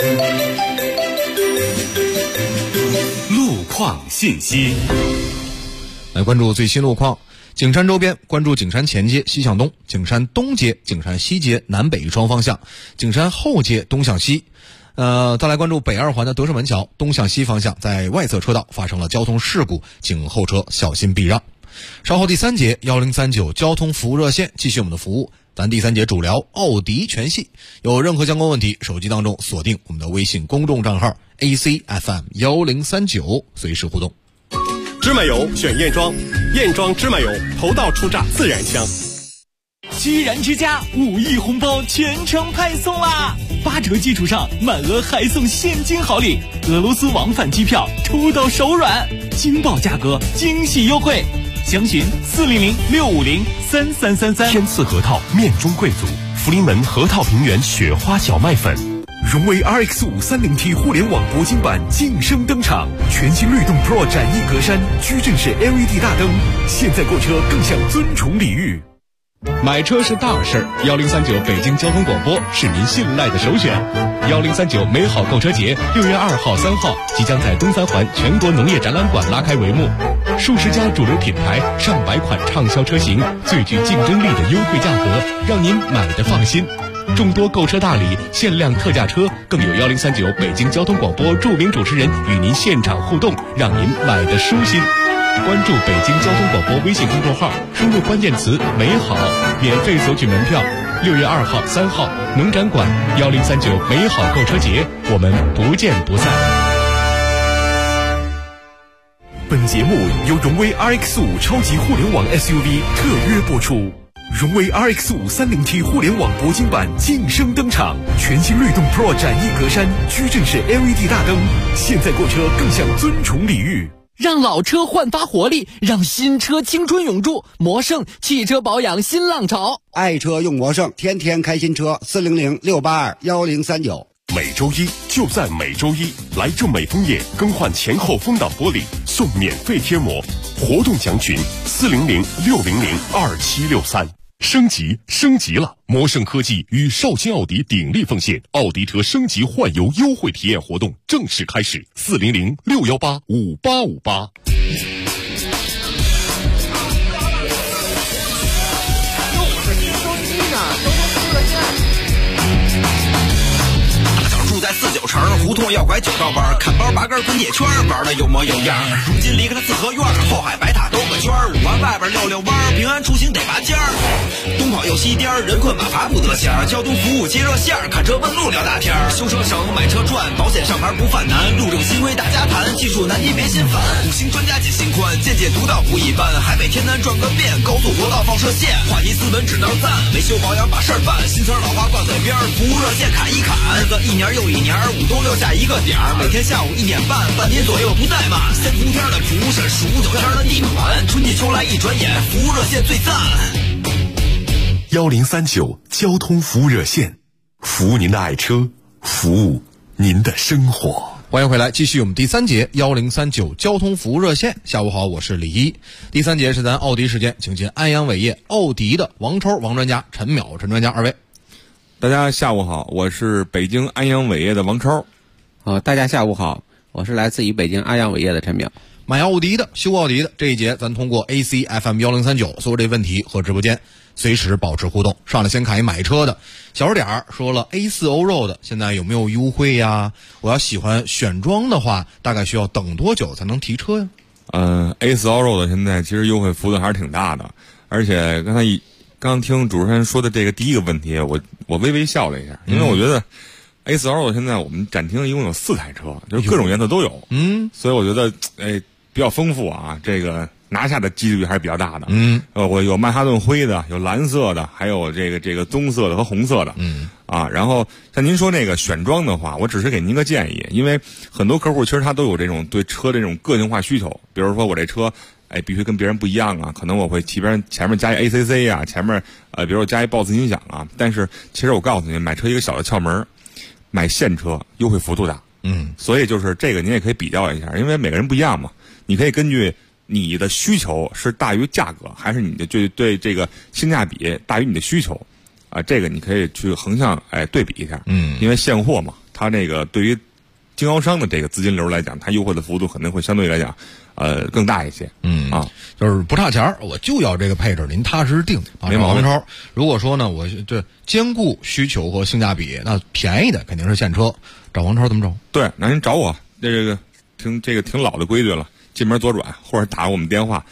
路况信息， 来关注最新路况。景山周边关注景山前街西向东、景山东街、景山西街南北双方向、景山后街东向西。再来关注北2环的德胜门桥东向西方向，在外侧车道发生了交通事故，请后车小心避让。稍后第3节1039交通服务热线继续我们的服务，咱第3节主聊奥迪全系。有任何相关问题，手机当中锁定我们的微信公众账号 ACFM1039，随时互动。 芝麻油选燕庄，燕庄芝麻油头道出榨自然香。 居然之家5亿红包全程派送啦！8折基础上满额还送现金好礼，俄罗斯往返机票抽到手软，惊爆价格，惊喜优惠，详询400-650-3333。 天赐核桃面中贵族，福临门核桃平原雪花小麦粉。 荣威 RX5 30T 互联网铂金版晋升登场，全新律动 Pro 展翼格栅，矩阵式 LED 大灯，现在购车更享尊崇礼遇。 买车是大事，1039北京交通广播是您信赖的首选。1039美好购车节6月2号、3号即将在东3环全国农业展览馆拉开帷幕，数十家主流品牌、上百款畅销车型，最具竞争力的优惠价格，让您买得放心。众多购车大礼、限量特价车，更有1039北京交通广播著名主持人与您现场互动，让您买得舒心。关注北京交通广播微信公众号，输入关键词美好，免费索取门票。6月2号、3号农展馆1039美好购车节，我们不见不散。 本节目由荣威 RX5 超级互联网 SUV 特约播出。荣威 RX5 30T 互联网铂金版晋升登场，全新律动 Pro 展翼格栅，矩阵式 LED 大灯，现在购车更享尊崇礼遇。 让老车焕发活力，让新车青春永驻。魔胜汽车保养新浪潮， 爱车用魔胜，天天开新车。400-682-1039。 每周一就在每周一，来正美枫叶更换前后风挡玻璃，送免费贴膜。活动详询400-600-2763。升级了！魔胜科技与绍兴奥迪鼎力奉献奥迪车升级换油优惠体验活动正式开始，400-618-5858。 住在49城，胡同要拐9道弯，看包拔根滚铁圈，玩的有模有样。如今离开了四合院，后海白塔兜个圈，5环外边溜弯，平安出行得拔尖儿。东跑又西颠，人困马乏不得闲。交通服务接热线，看车问路聊大天。修车省，买车赚，保险上牌不犯难。路政新规大家谈，技术难题别心烦。5星专家解心宽，见解独到不一般。海北天南转个遍，高速国道放射线，话题资本只当赞，维修保养把事儿办。新词老话挂嘴边，服务热线砍一砍。日子一年又一年，5都留下一个点儿。每天下午1点半，半年左右不怠慢。3伏天的蒲是数9天的地暖，春季秋来一转眼，服务热线最赞。 1039交通服务热线，服务您的爱车，服务您的生活。 欢迎回来，继续我们第3节1039交通服务热线。下午好，我是李一。第3节是咱奥迪时间，请进安阳伟业奥迪的王抽王专家、陈淼陈专家二位。 大家下午好，我是北京安阳伟业的王抽。 大家下午好，我是来自于北京安阳伟业的陈淼。 买奥迪的、修奥迪的，这一节咱通过 AC FM 1039所有这问题和直播间随时保持互动。上来先看一买车的小点儿，说了 A4 欧肉的现在有没有优惠呀？我要喜欢选装的话，大概需要等多久才能提车呀 ？A4 欧肉的现在其实优惠幅度还是挺大的，而且刚听主持人说的这个第一个问题，我微微笑了一下，因为我觉得 A4 欧肉现在我们展厅一共有4台车，就是各种颜色都有，所以我觉得比较丰富啊，这个拿下的几率还是比较大的。我有曼哈顿灰的，有蓝色的，还有这个棕色的和红色的。然后像您说那个选装的话，我只是给您一个建议，因为很多客户其实他都有这种对车这种个性化需求，比如说我这车必须跟别人不一样啊，可能我会前面加一 ACC 啊，前面比如说加一 BOSS 音响啊，但是其实我告诉你，买车一个小的窍门，买现车优惠幅度大。所以就是这个您也可以比较一下，因为每个人不一样嘛。你可以根据你的需求是大于价格，还是你的对这个性价比大于你的需求啊？这个你可以去横向对比一下。因为现货嘛，它这个对于经销商的这个资金流来讲，它优惠的幅度肯定会相对来讲更大一些。 就是不差钱，我就要这个配置，您踏实定啊。没毛病。如果说呢，我这兼顾需求和性价比，那便宜的肯定是现车。找王超怎么找？ 对，那您找我，这个挺老的规矩了。进门左转，或者打我们电话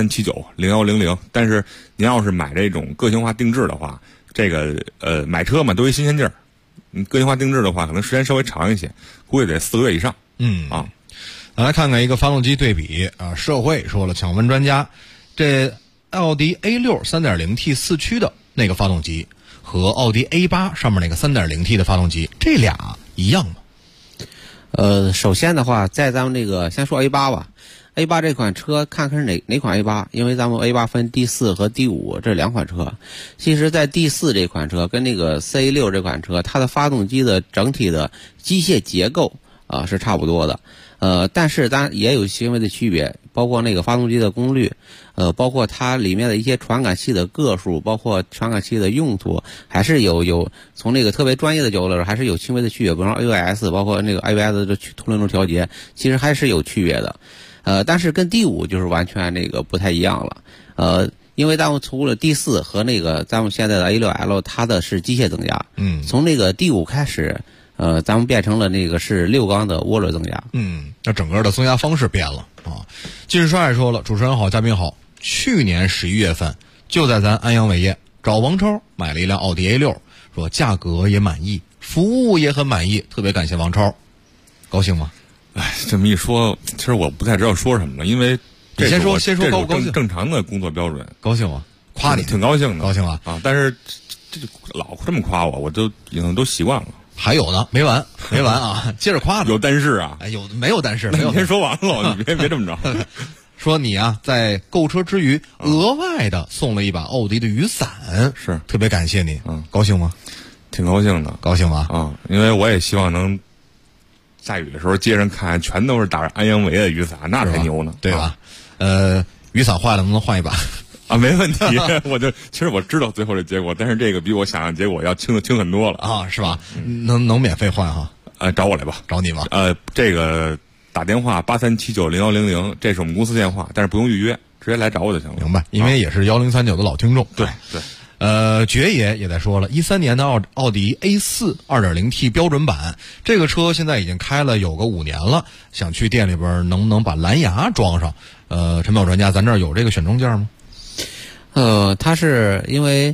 83790100。但是您要是买这种个性化定制的话，这个买车嘛都一新鲜劲儿。你个性化定制的话，可能时间稍微长一些，估计得4个月以上。 来看看一个发动机对比啊。社会说了，抢问专家，这奥迪 A6 3.0T 4驱的那个发动机和奥迪 A8 上面那个 3.0T 的发动机，这俩一样吗？ 首先的话，在咱们这个先说 A8 吧。A8 这款车看看是哪款 A8， 因为咱们 A8 分 D4 和 D5 这2款车。其实在 D4 这款车跟那个 CA6 这款车，它的发动机的整体的机械结构是差不多的。但是当然也有细微的区别，包括那个发动机的功率，包括它里面的一些传感器的个数，包括传感器的用途，还是有从那个特别专业的角度来说，还是有轻微的区别。比如说 AUX， 包括那个 ABS 的通轮轴调节，其实还是有区别的。但是跟 D5 就是完全那个不太一样了。因为咱们除了 D4 和那个咱们现在的 A6L， 它的是机械增压。从那个 D5 开始。咱们变成了那个是6缸的涡轮增压。 那整个的增压方式变了啊。金帅说了，主持人好，嘉宾好。去年11月份就在咱安阳伟业找王超买了一辆奥迪 A6， 说价格也满意，服务也很满意，特别感谢王超。高兴吗？ 这么一说，其实我不太知道说什么了，因为你先说高不高兴？ 正常的工作标准。 高兴吗？夸你挺高兴的。 高兴了啊！但是这老这么夸我已经都习惯了。 还有呢，没完啊！接着夸有但是啊， 没有但是？ 那你先说完了，你别这么着。 说你啊，在购车之余，额外的送了一把奥迪的雨伞， 是特别感谢你。高兴吗？ 挺高兴的。 高兴吗？ 因为我也希望能下雨的时候街上看全都是打着安阳伟业的雨伞，那才牛呢， 对吧？雨伞坏了能不能换一把？ 没问题。其实我知道最后的结果，但是这个比我想象结果要轻很多了啊，是吧？能免费换哈？ 找我来吧， 找你吧。 这个打电话83790100，这是我们公司电话，但是不用预约，直接来找我就行了。 明白，因为也是1039的老听众。 对。 爵爷也在说了，13年的奥迪 A4 2.0T 标准版，这个车现在已经开了有个5年了，想去店里边能不能把蓝牙装上？陈淼专家，咱这儿有这个选装件吗？ 它是因为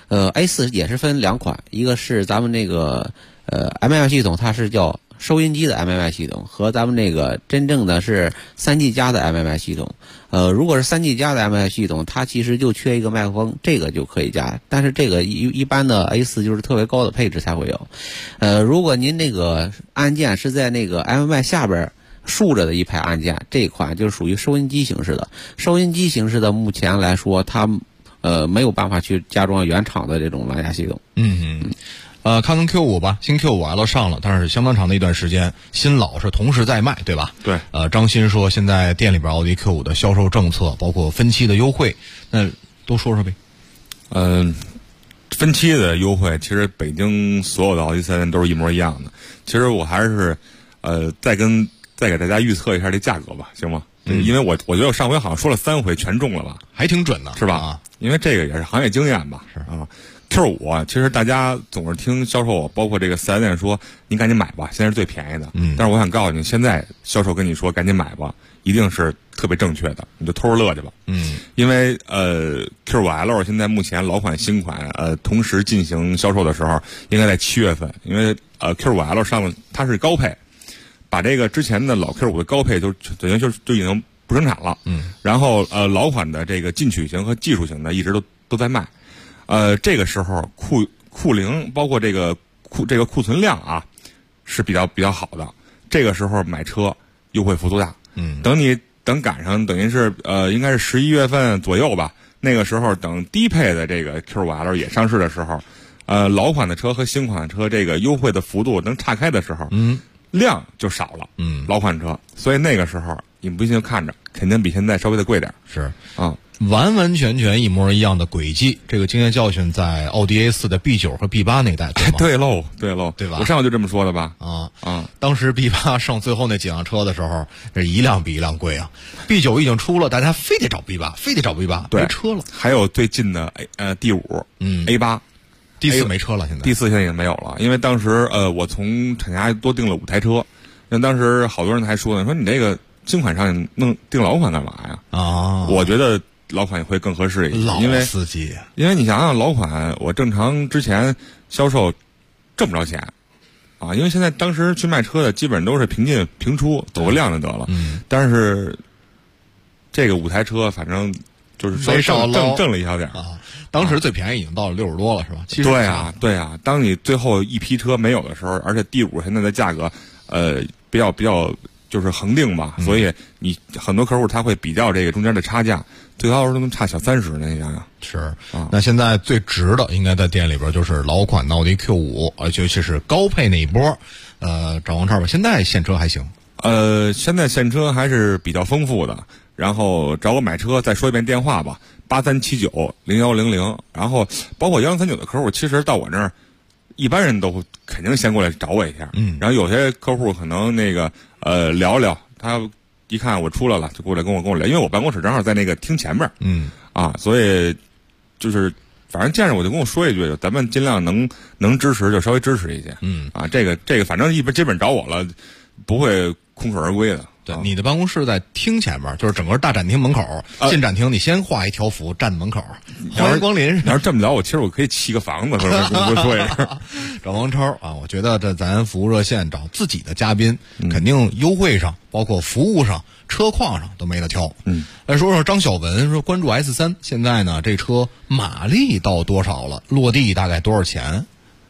A4 也是分2款，一个是咱们那个MMI 系统，它是叫收音机的 MMI 系统，和咱们那个真正的是3G 加的 MMI 系统。如果是3G 加的 MMI 系统，它其实就缺一个麦克风，这个就可以加，但是这个一般的 A4 就是特别高的配置才会有。如果您那个按键是在那个 MMI 下边竖着的一排按键，这一款就是属于收音机形式的。收音机形式的目前来说，它没有办法去加装原厂的这种蓝牙系统。 看看 Q5 吧，新 Q5L 上了，但是相当长的一段时间，新老是同时在卖，对吧？ 对。 张鑫说现在店里边奥迪 Q5 的销售政策，包括分期的优惠，那都说说呗。 分期的优惠，其实北京所有的奥迪4S店都是一模一样的。其实我还是再给大家预测一下这价格吧，行吗？因为我觉得我上回好像说了3回全中了吧， 还挺准的， 是吧？因为这个也是行业经验吧，是啊。Q5 其实大家总是听销售，包括这个4S店说，您赶紧买吧，现在是最便宜的。但是我想告诉你，现在销售跟你说赶紧买吧，一定是特别正确的，你就偷着乐去吧。因为Q5L 现在目前老款新款同时进行销售的时候，应该在7月份，因为Q5L 上了它是高配，把这个之前的老 Q5 的高配就等于就已经不生产了。然后老款的这个进取型和技术型的一直都在卖。这个时候库龄包括这个库存量啊是比较好的。这个时候买车优惠幅度大。等赶上，等于是应该是11月份左右吧。那个时候等低配的这个 Q5L 也上市的时候，老款的车和新款车这个优惠的幅度能岔开的时候，量就少了。老款车，所以那个时候你不信就看着，肯定比现在稍微的贵点。 是啊。完完全全一模一样的轨迹，这个经验教训在奥迪 A4 的 B9 和 B8 那代，对吗？ 对喽，对吧？我上回就这么说的吧？ 当时 B8 上最后那几辆车的时候，这一辆比一辆贵啊。B9 已经出了，大家非得找 B8，非得找 B8，没车了。 还有最近的D5，A8， D4 没车了，现在 D4 现在已经没有了，因为当时我从厂家多订了5台车，因为当时好多人还说呢，说你这个新款上弄订老款干嘛呀？我觉得老款会更合适一些，因为司机， 因为你想想老款，我正常之前销售挣不着钱啊，因为现在当时去卖车的基本都是平进平出，走个量就得了。但是这个5台车，反正就是稍微挣了一小点啊。当时最便宜已经到了60多了，是吧？ 对啊。当你最后一批车没有的时候，而且D5现在的价格比较就是恒定吧，所以你很多客户他会比较这个中间的差价，最高都能差小30呢，你想想。 是啊，那现在最值的应该在店里边就是老款的奥迪 Q5，尤其是高配那一波。找王超吧，现在现车还行。 现在现车还是比较丰富的。然后找我买车，再说一遍电话吧，83790100。然后包括1039的客户，其实到我这儿，一般人都肯定先过来找我一下。然后有些客户可能那个聊聊，他一看我出来了，就过来跟我聊，因为我办公室正好在那个厅前面。所以就是反正见着我就跟我说一句，咱们尽量能支持就稍微支持一些。这个反正基本找我了，不会空手而归的。 对，你的办公室在厅前面，就是整个大展厅门口。进展厅你先画一条幅，站门口，欢迎光临。 要是这么聊，其实我可以砌个房子，我说一声。 找王超啊，我觉得这咱服务热线找自己的嘉宾，肯定优惠上，包括服务上、车况上都没得挑。来说说张小文说关注 S3，现在呢这车马力到多少了？落地大概多少钱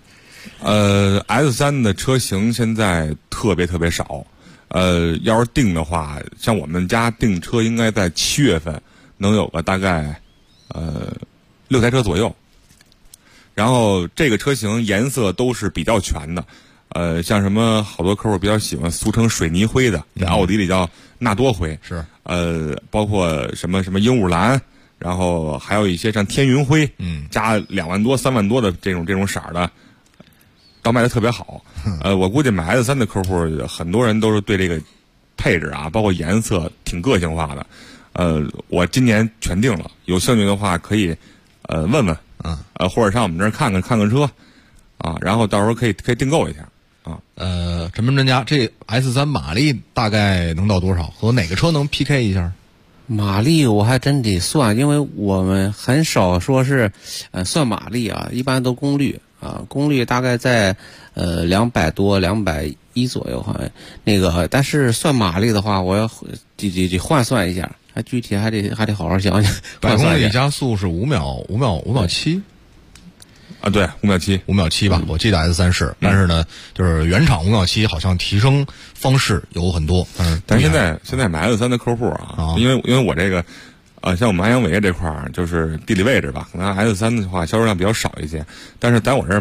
？S3 的车型现在特别少。要是订的话，像我们家订车应该在7月份能有个大概6台车左右。然后这个车型颜色都是比较全的，像什么好多客户比较喜欢俗称水泥灰的，在奥迪里叫纳多灰， 是包括什么鹦鹉蓝，然后还有一些像天云灰，加2万多、3万多的这种色儿的。倒卖的特别好，我估计买 S3 的客户很多人都是对这个配置啊，包括颜色挺个性化的。我今年全定了，有兴趣的话可以问问，或者上我们这儿看看车啊，然后到时候可以订购一下啊。 陈门专家，这 S3 马力大概能到多少？和哪个车能 PK 一下？ 马力我还真得算，因为我们很少说是算马力啊，一般都功率。功率大概在200多210左右，好像那个，但是算马力的话，我要得换算一下，还具体还得好好想想。 100公里加速是5秒7 啊，对，5秒7 吧，我记得 S3是，但是呢，就是原厂5秒7，好像提升方式有很多， 但是现在买 S3 的客户啊，因为我这个。像我们安阳伟业这块儿，就是地理位置吧，可能 S3 的话销售量比较少一些，但是在我这儿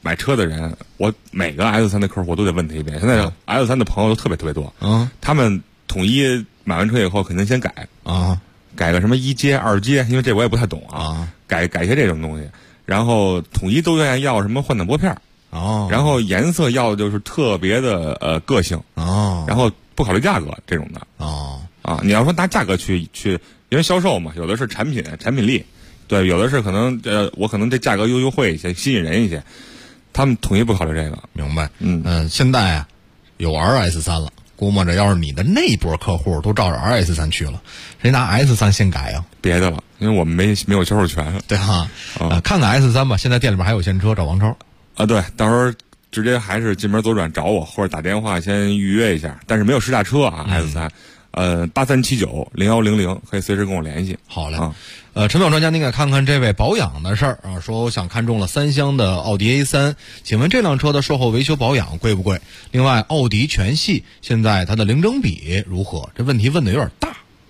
买车的人，我每个 S3 的客户都得问他一遍。现在 S3 的朋友都特别多，他们统一买完车以后肯定先改改个什么1阶2阶，因为这我也不太懂改一些这种东西，然后统一都愿意要什么换挡拨片然后颜色要的就是特别的个性然后不考虑价格这种的你要说拿价格去，因为销售嘛，有的是产品力，对，有的是可能我可能这价格优惠一些，吸引人一些，他们统一不考虑这个。 明白。现在啊有 RS3 了，估摸着要是你的那一波客户都照着 RS3 去了，谁拿 S3 先改啊？ 别的了，因为我们没有销售权。 对哈，看看 S3 吧，现在店里面还有现车，找王超对，到时候直接还是进门左转找我，或者打电话先预约一下，但是没有试驾车S3。83790100可以随时跟我联系。 好嘞。陈总专家，您给看看这位保养的事儿说我想看中了3厢的奥迪 A3，请问这辆车的售后维修保养贵不贵？另外，奥迪全系现在它的零整比如何？这问题问的有点大。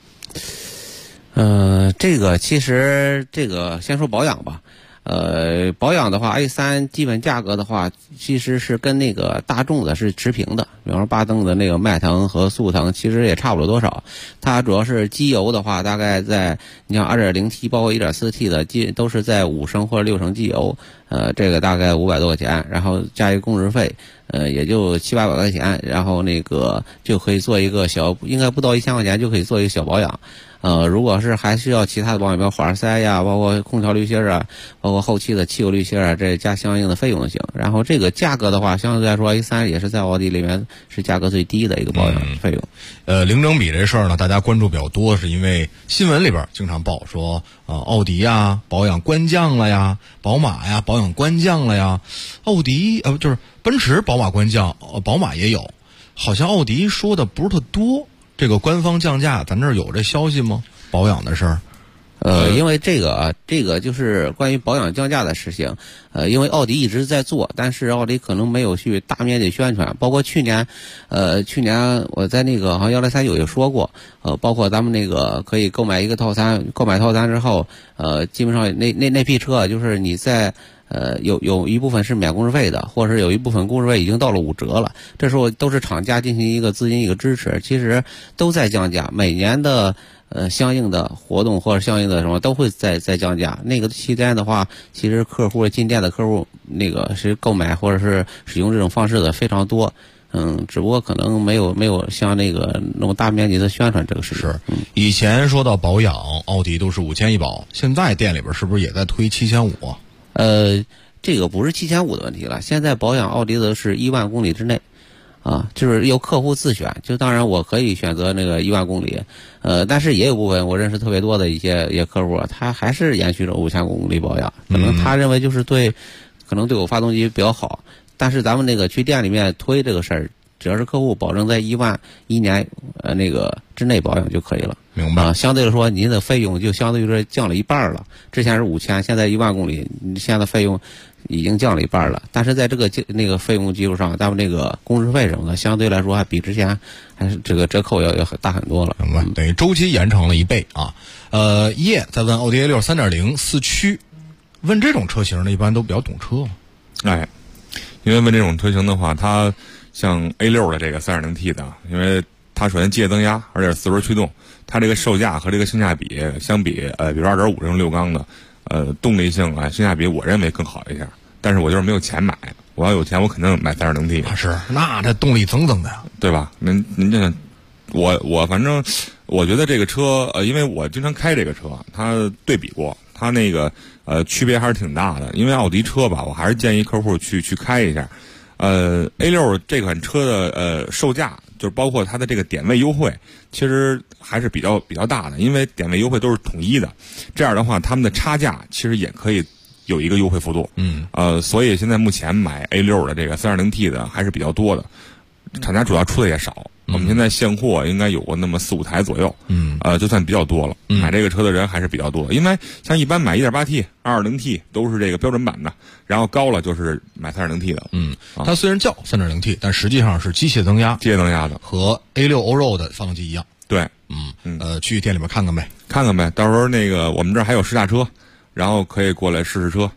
这个其实先说保养吧。保养的话 ，A3 基本价格的话，其实是跟那个大众的是持平的。比方说巴登的那个迈腾和速腾，其实也差不了多少。它主要是机油的话，大概在你像 2.0T 包括 1.4T 的都是在5升或者6升机油，这个大概500多块钱，然后加一个工时费，也就700-800块钱，然后那个就可以做一个应该不到1000块钱就可以做一个小保养。如果是还需要其他的保养，比如花塞呀，包括空调滤芯啊，包括后期的汽油滤芯啊，这加相应的费用就行。然后这个价格的话，相对来说 A3 也是在奥迪里面是价格最低的一个保养费用。 零整比这事儿呢，大家关注比较多，是因为新闻里边经常报说，奥迪呀保养官降了呀，宝马呀保养官降了呀，奥迪就是奔驰宝马官降，宝马也有，好像奥迪说的不是特多。这个官方降价，咱这儿有这消息吗？保养的事儿？ 因为这个就是关于保养降价的事情，因为奥迪一直在做，但是奥迪可能没有去大面积宣传。包括去年我在那个好像103有说过，包括咱们那个可以购买一个套餐，购买套餐之后，基本上那批车就是你在。有一部分是免工时费的，或者是有一部分工时费已经到了5折了，这时候都是厂家进行一个资金一个支持，其实都在降价，每年的相应的活动或者相应的什么都会在降价。那个期间的话，其实客户进店的客户那个是购买或者是使用这种方式的非常多。只不过可能没有像那个那么大面积的宣传这个事情。 是，以前说到保养，奥迪都是5000一保，现在店里边是不是也在推7500？ 这个不是7500的问题了，现在保养奥迪的是1万公里之内，就是由客户自选。就当然我可以选择那个1万公里，但是也有部分我认识特别多的一些客户，他还是延续着5000公里保养，可能他认为就是可能对我发动机比较好，但是咱们那个去店里面推这个事儿，只要是客户保证在1万1年那个之内保养就可以了。 明白。 相对来说您的费用就相对于说降了一半了，之前是5000，现在1万公里，你现在费用已经降了一半了。但是在这个那个费用基础上，咱们这个工时费什么的，相对来说还比之前还是这个折扣要很大很多了。 明白，等于周期延长了1倍啊。叶在问奥迪 A6 3.0 4驱，问这种车型呢，一般都比较懂车嘛。 因为问这种车型的话，它像 A6 的这个 3.0T 的，因为它首先机械增压，而且是4轮驱动，它这个售价和这个性价比相比，比如2.5升6缸的，动力性性价比我认为更好一下。但是我就是没有钱买，我要有钱我肯定买 3.0T。 是，那这动力增的呀， 对吧？您这我反正我觉得这个车，因为我经常开这个车，它对比过，它那个区别还是挺大的。因为奥迪车吧，我还是建议客户去开一下。A6 这款车的售价，就是包括它的这个点位优惠，其实还是比较大的，因为点位优惠都是统一的，这样的话他们的差价其实也可以有一个优惠幅度。所以现在目前买 A6 的这个 3.0T 的还是比较多的，厂家主要出的也少。我们现在现货应该有过那么4-5台左右，就算比较多了。买这个车的人还是比较多，因为像一般买 1.8T、2.0T 都是这个标准版的，然后高了就是买 3.0T 的。 它虽然叫 3.0T， 但实际上是机械增压的， 和 A6 Allroad 的发动机一样。 对， 去店里面看看呗。 到时候那个我们这儿还有试驾车，然后可以过来试车。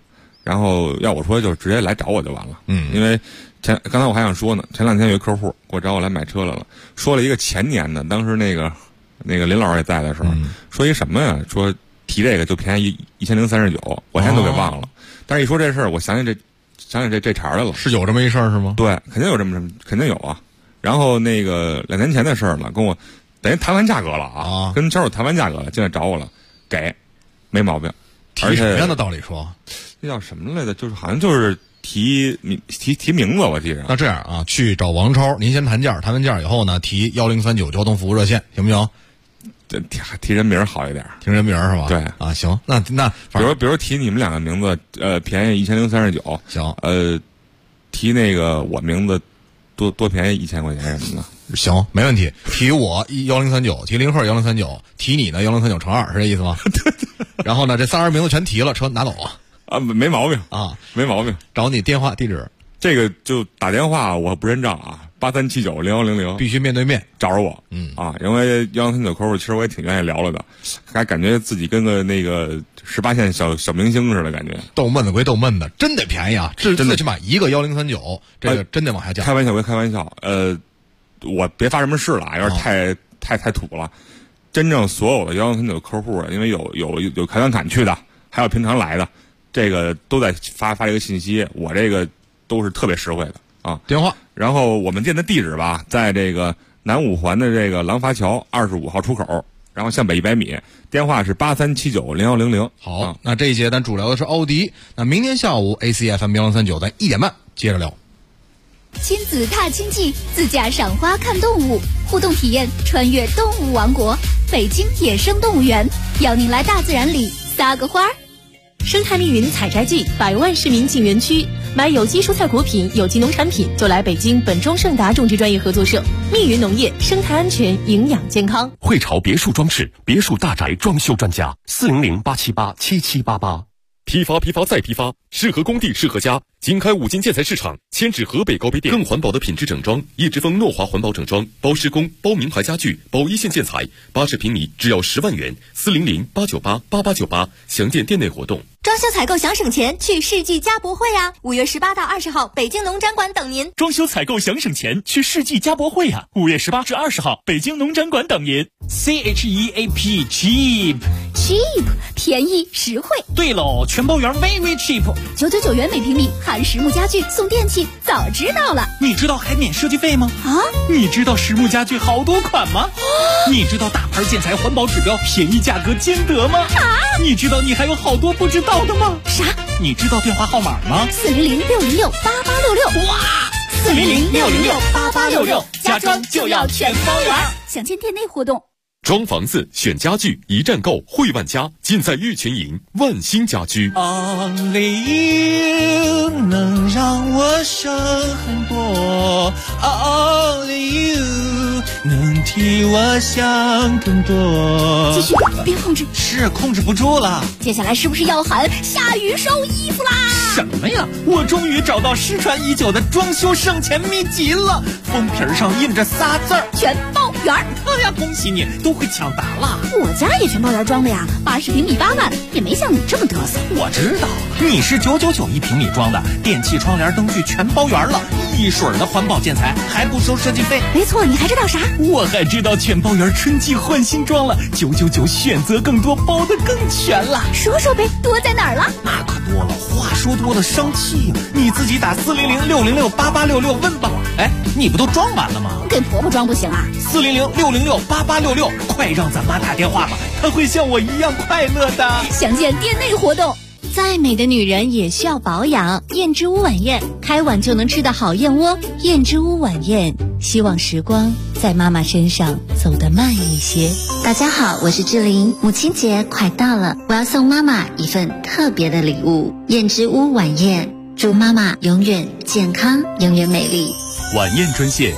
然后要我说就直接来找我就完了。因为刚才我还想说呢，前2天有一客户给我找我来买车来了，说了一个前年的，当时那个林老师也在的时候，说一什么呀？说提这个就便宜1039，我现在都给忘了。但是一说这事儿，我想起这茬来了。 是有这么一事儿是吗？ 对，肯定有肯定有啊。然后那个2年前的事儿了，跟我等于谈完价格了啊，跟销售谈完价格了，进来找我了，给没毛病。 提什么样的道理说？ 那叫什么来着？就是好像就是提名字，我记着。 那这样啊，去找王超，您先谈价，谈完价以后呢，提1039交通服务热线，行不行？ 提人名好一点， 听人名是吧？ 对啊，行，那比如提你们2个名字，便宜1039， 行， 提那个我名字多便宜1000块钱什么的， 行，没问题。提我1039，提林鹤1039，提你呢1039乘2，是这意思吗？然后呢，这3人名字全提了，车拿走啊，没毛病啊， 没毛病。 找你电话地址， 这个就打电话，我不认账啊，83790100， 必须面对面找着我。因为1039客户，其实我也挺愿意聊了的，还感觉自己跟个那个18线小明星似的感觉。 逗闷子归逗闷子，真得便宜啊！真的去买一个1039，这个真得往下降。 开玩笑归开玩笑，我别发什么誓了，有点太土了。真正所有的1039客户，因为有开完坎去的，还有平常来的，这个都在发这个信息，我这个都是特别实惠的啊。 电话， 然后我们店的地址吧，在这个南5环的这个廊坊桥25号出口，然后向北100米，电话是83790100。 好，那这一节咱主聊的是奥迪，那明天下午 ACFM 1039咱1点半接着聊。 亲子踏青记，自驾赏花看动物，互动体验穿越动物王国，北京野生动物园邀您来大自然里撒个花儿。 生态密云采摘季，100万市民进园区，买有机蔬菜果品、有机农产品就来北京本庄盛达种植专业合作社，密云农业，生态安全，营养健康。 汇潮别墅装饰，别墅大宅装修专家，400-878-7788。批发再批发，适合工地适合家。经开5金建材市场，迁至河北高碑店，更环保的品质整装，叶之峰诺华环保整装，包施工，包名牌家具，包一线建材，80平米只要10万元，400-898-8898，详见店内活动。 装修采购想省钱，去世纪家博会呀！5月18到20号，北京农展馆等您。 装修采购想省钱，去世纪家博会呀！5月18至20号，北京农展馆等您。CHEAP cheap 便宜实惠。 对喽，全包圆 very cheap， 999元每平米，含实木家具送电器，早知道了。 你知道还免设计费吗？ 啊？ 你知道实木家具好多款吗？你知道大牌建材环保指标，便宜价格兼得吗？你知道你还有好多不知道的吗？ 啥？ 你知道电话号码吗 ？400-606-8866。 哇！400-606-8866，家装就要全包圆。 详见店内活动。 装房子选家具一站购，汇万家尽在玉泉营万兴家居。 Only you 能让我省很多 ，Only you 能替我想更多。 继续，别控制。 是控制不住了。 接下来是不是要喊下雨收衣服啦？ 什么呀？我终于找到失传已久的装修省钱秘籍了，封皮上印着仨字儿： 全包圆。 哎呀，恭喜你，都会抢答了。 我家也全包圆装的呀，80平米8万，也没像你这么嘚瑟。 我知道，你是999一平米装的，电器、窗帘、灯具全包圆了，一水的环保建材，还不收设计费。 没错，你还知道啥？ 我还知道全包圆春季换新装了，999选择更多，包得更全了。 说说呗，多在哪儿了？ 那可多了，话说多了生气呀！你自己打400-606-8866问吧。哎，你不都装完了吗？ 给婆婆装不行啊 ？400-606-8866，快让咱妈打电话吧，她会像我一样快乐的。 详见店内活动。 再美的女人也需要保养，燕之屋晚宴，开碗就能吃的好燕窝。燕之屋晚宴，希望时光在妈妈身上走得慢一些。 大家好，我是志玲，母亲节快到了，我要送妈妈一份特别的礼物——燕之屋晚宴，祝妈妈永远健康，永远美丽。 晚宴专线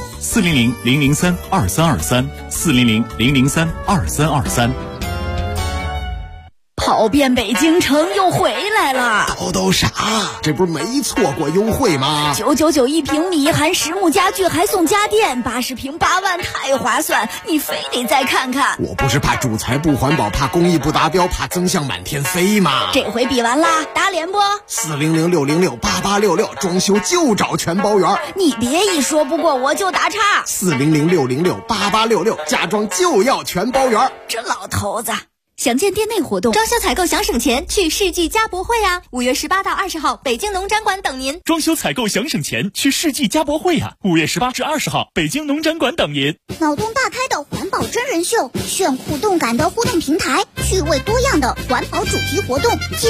400-003-2323，400-003-2323。 跑跑遍北京城又回来了。 都啥？这不是没错过优惠吗 ？999一平米，含实木家具还送家电，80平8万，太划算！你非得再看看。 我不是怕主材不环保，怕工艺不达标，怕增项满天飞吗？ 这回比完啦，打脸不？400-606-8866，装修就找全包圆。你别一说不过我就打岔。 400-606-8866，家装就要全包圆。 这老头子。 想见店内活动，装修采购想省钱，去世纪家博会啊！5月18到20号，北京农展馆等您。 装修采购想省钱，去世纪家博会啊！5月18至20号，北京农展馆等您。 脑洞大开的环保真人秀，炫酷动感的互动平台，趣味多样的环保主题活动。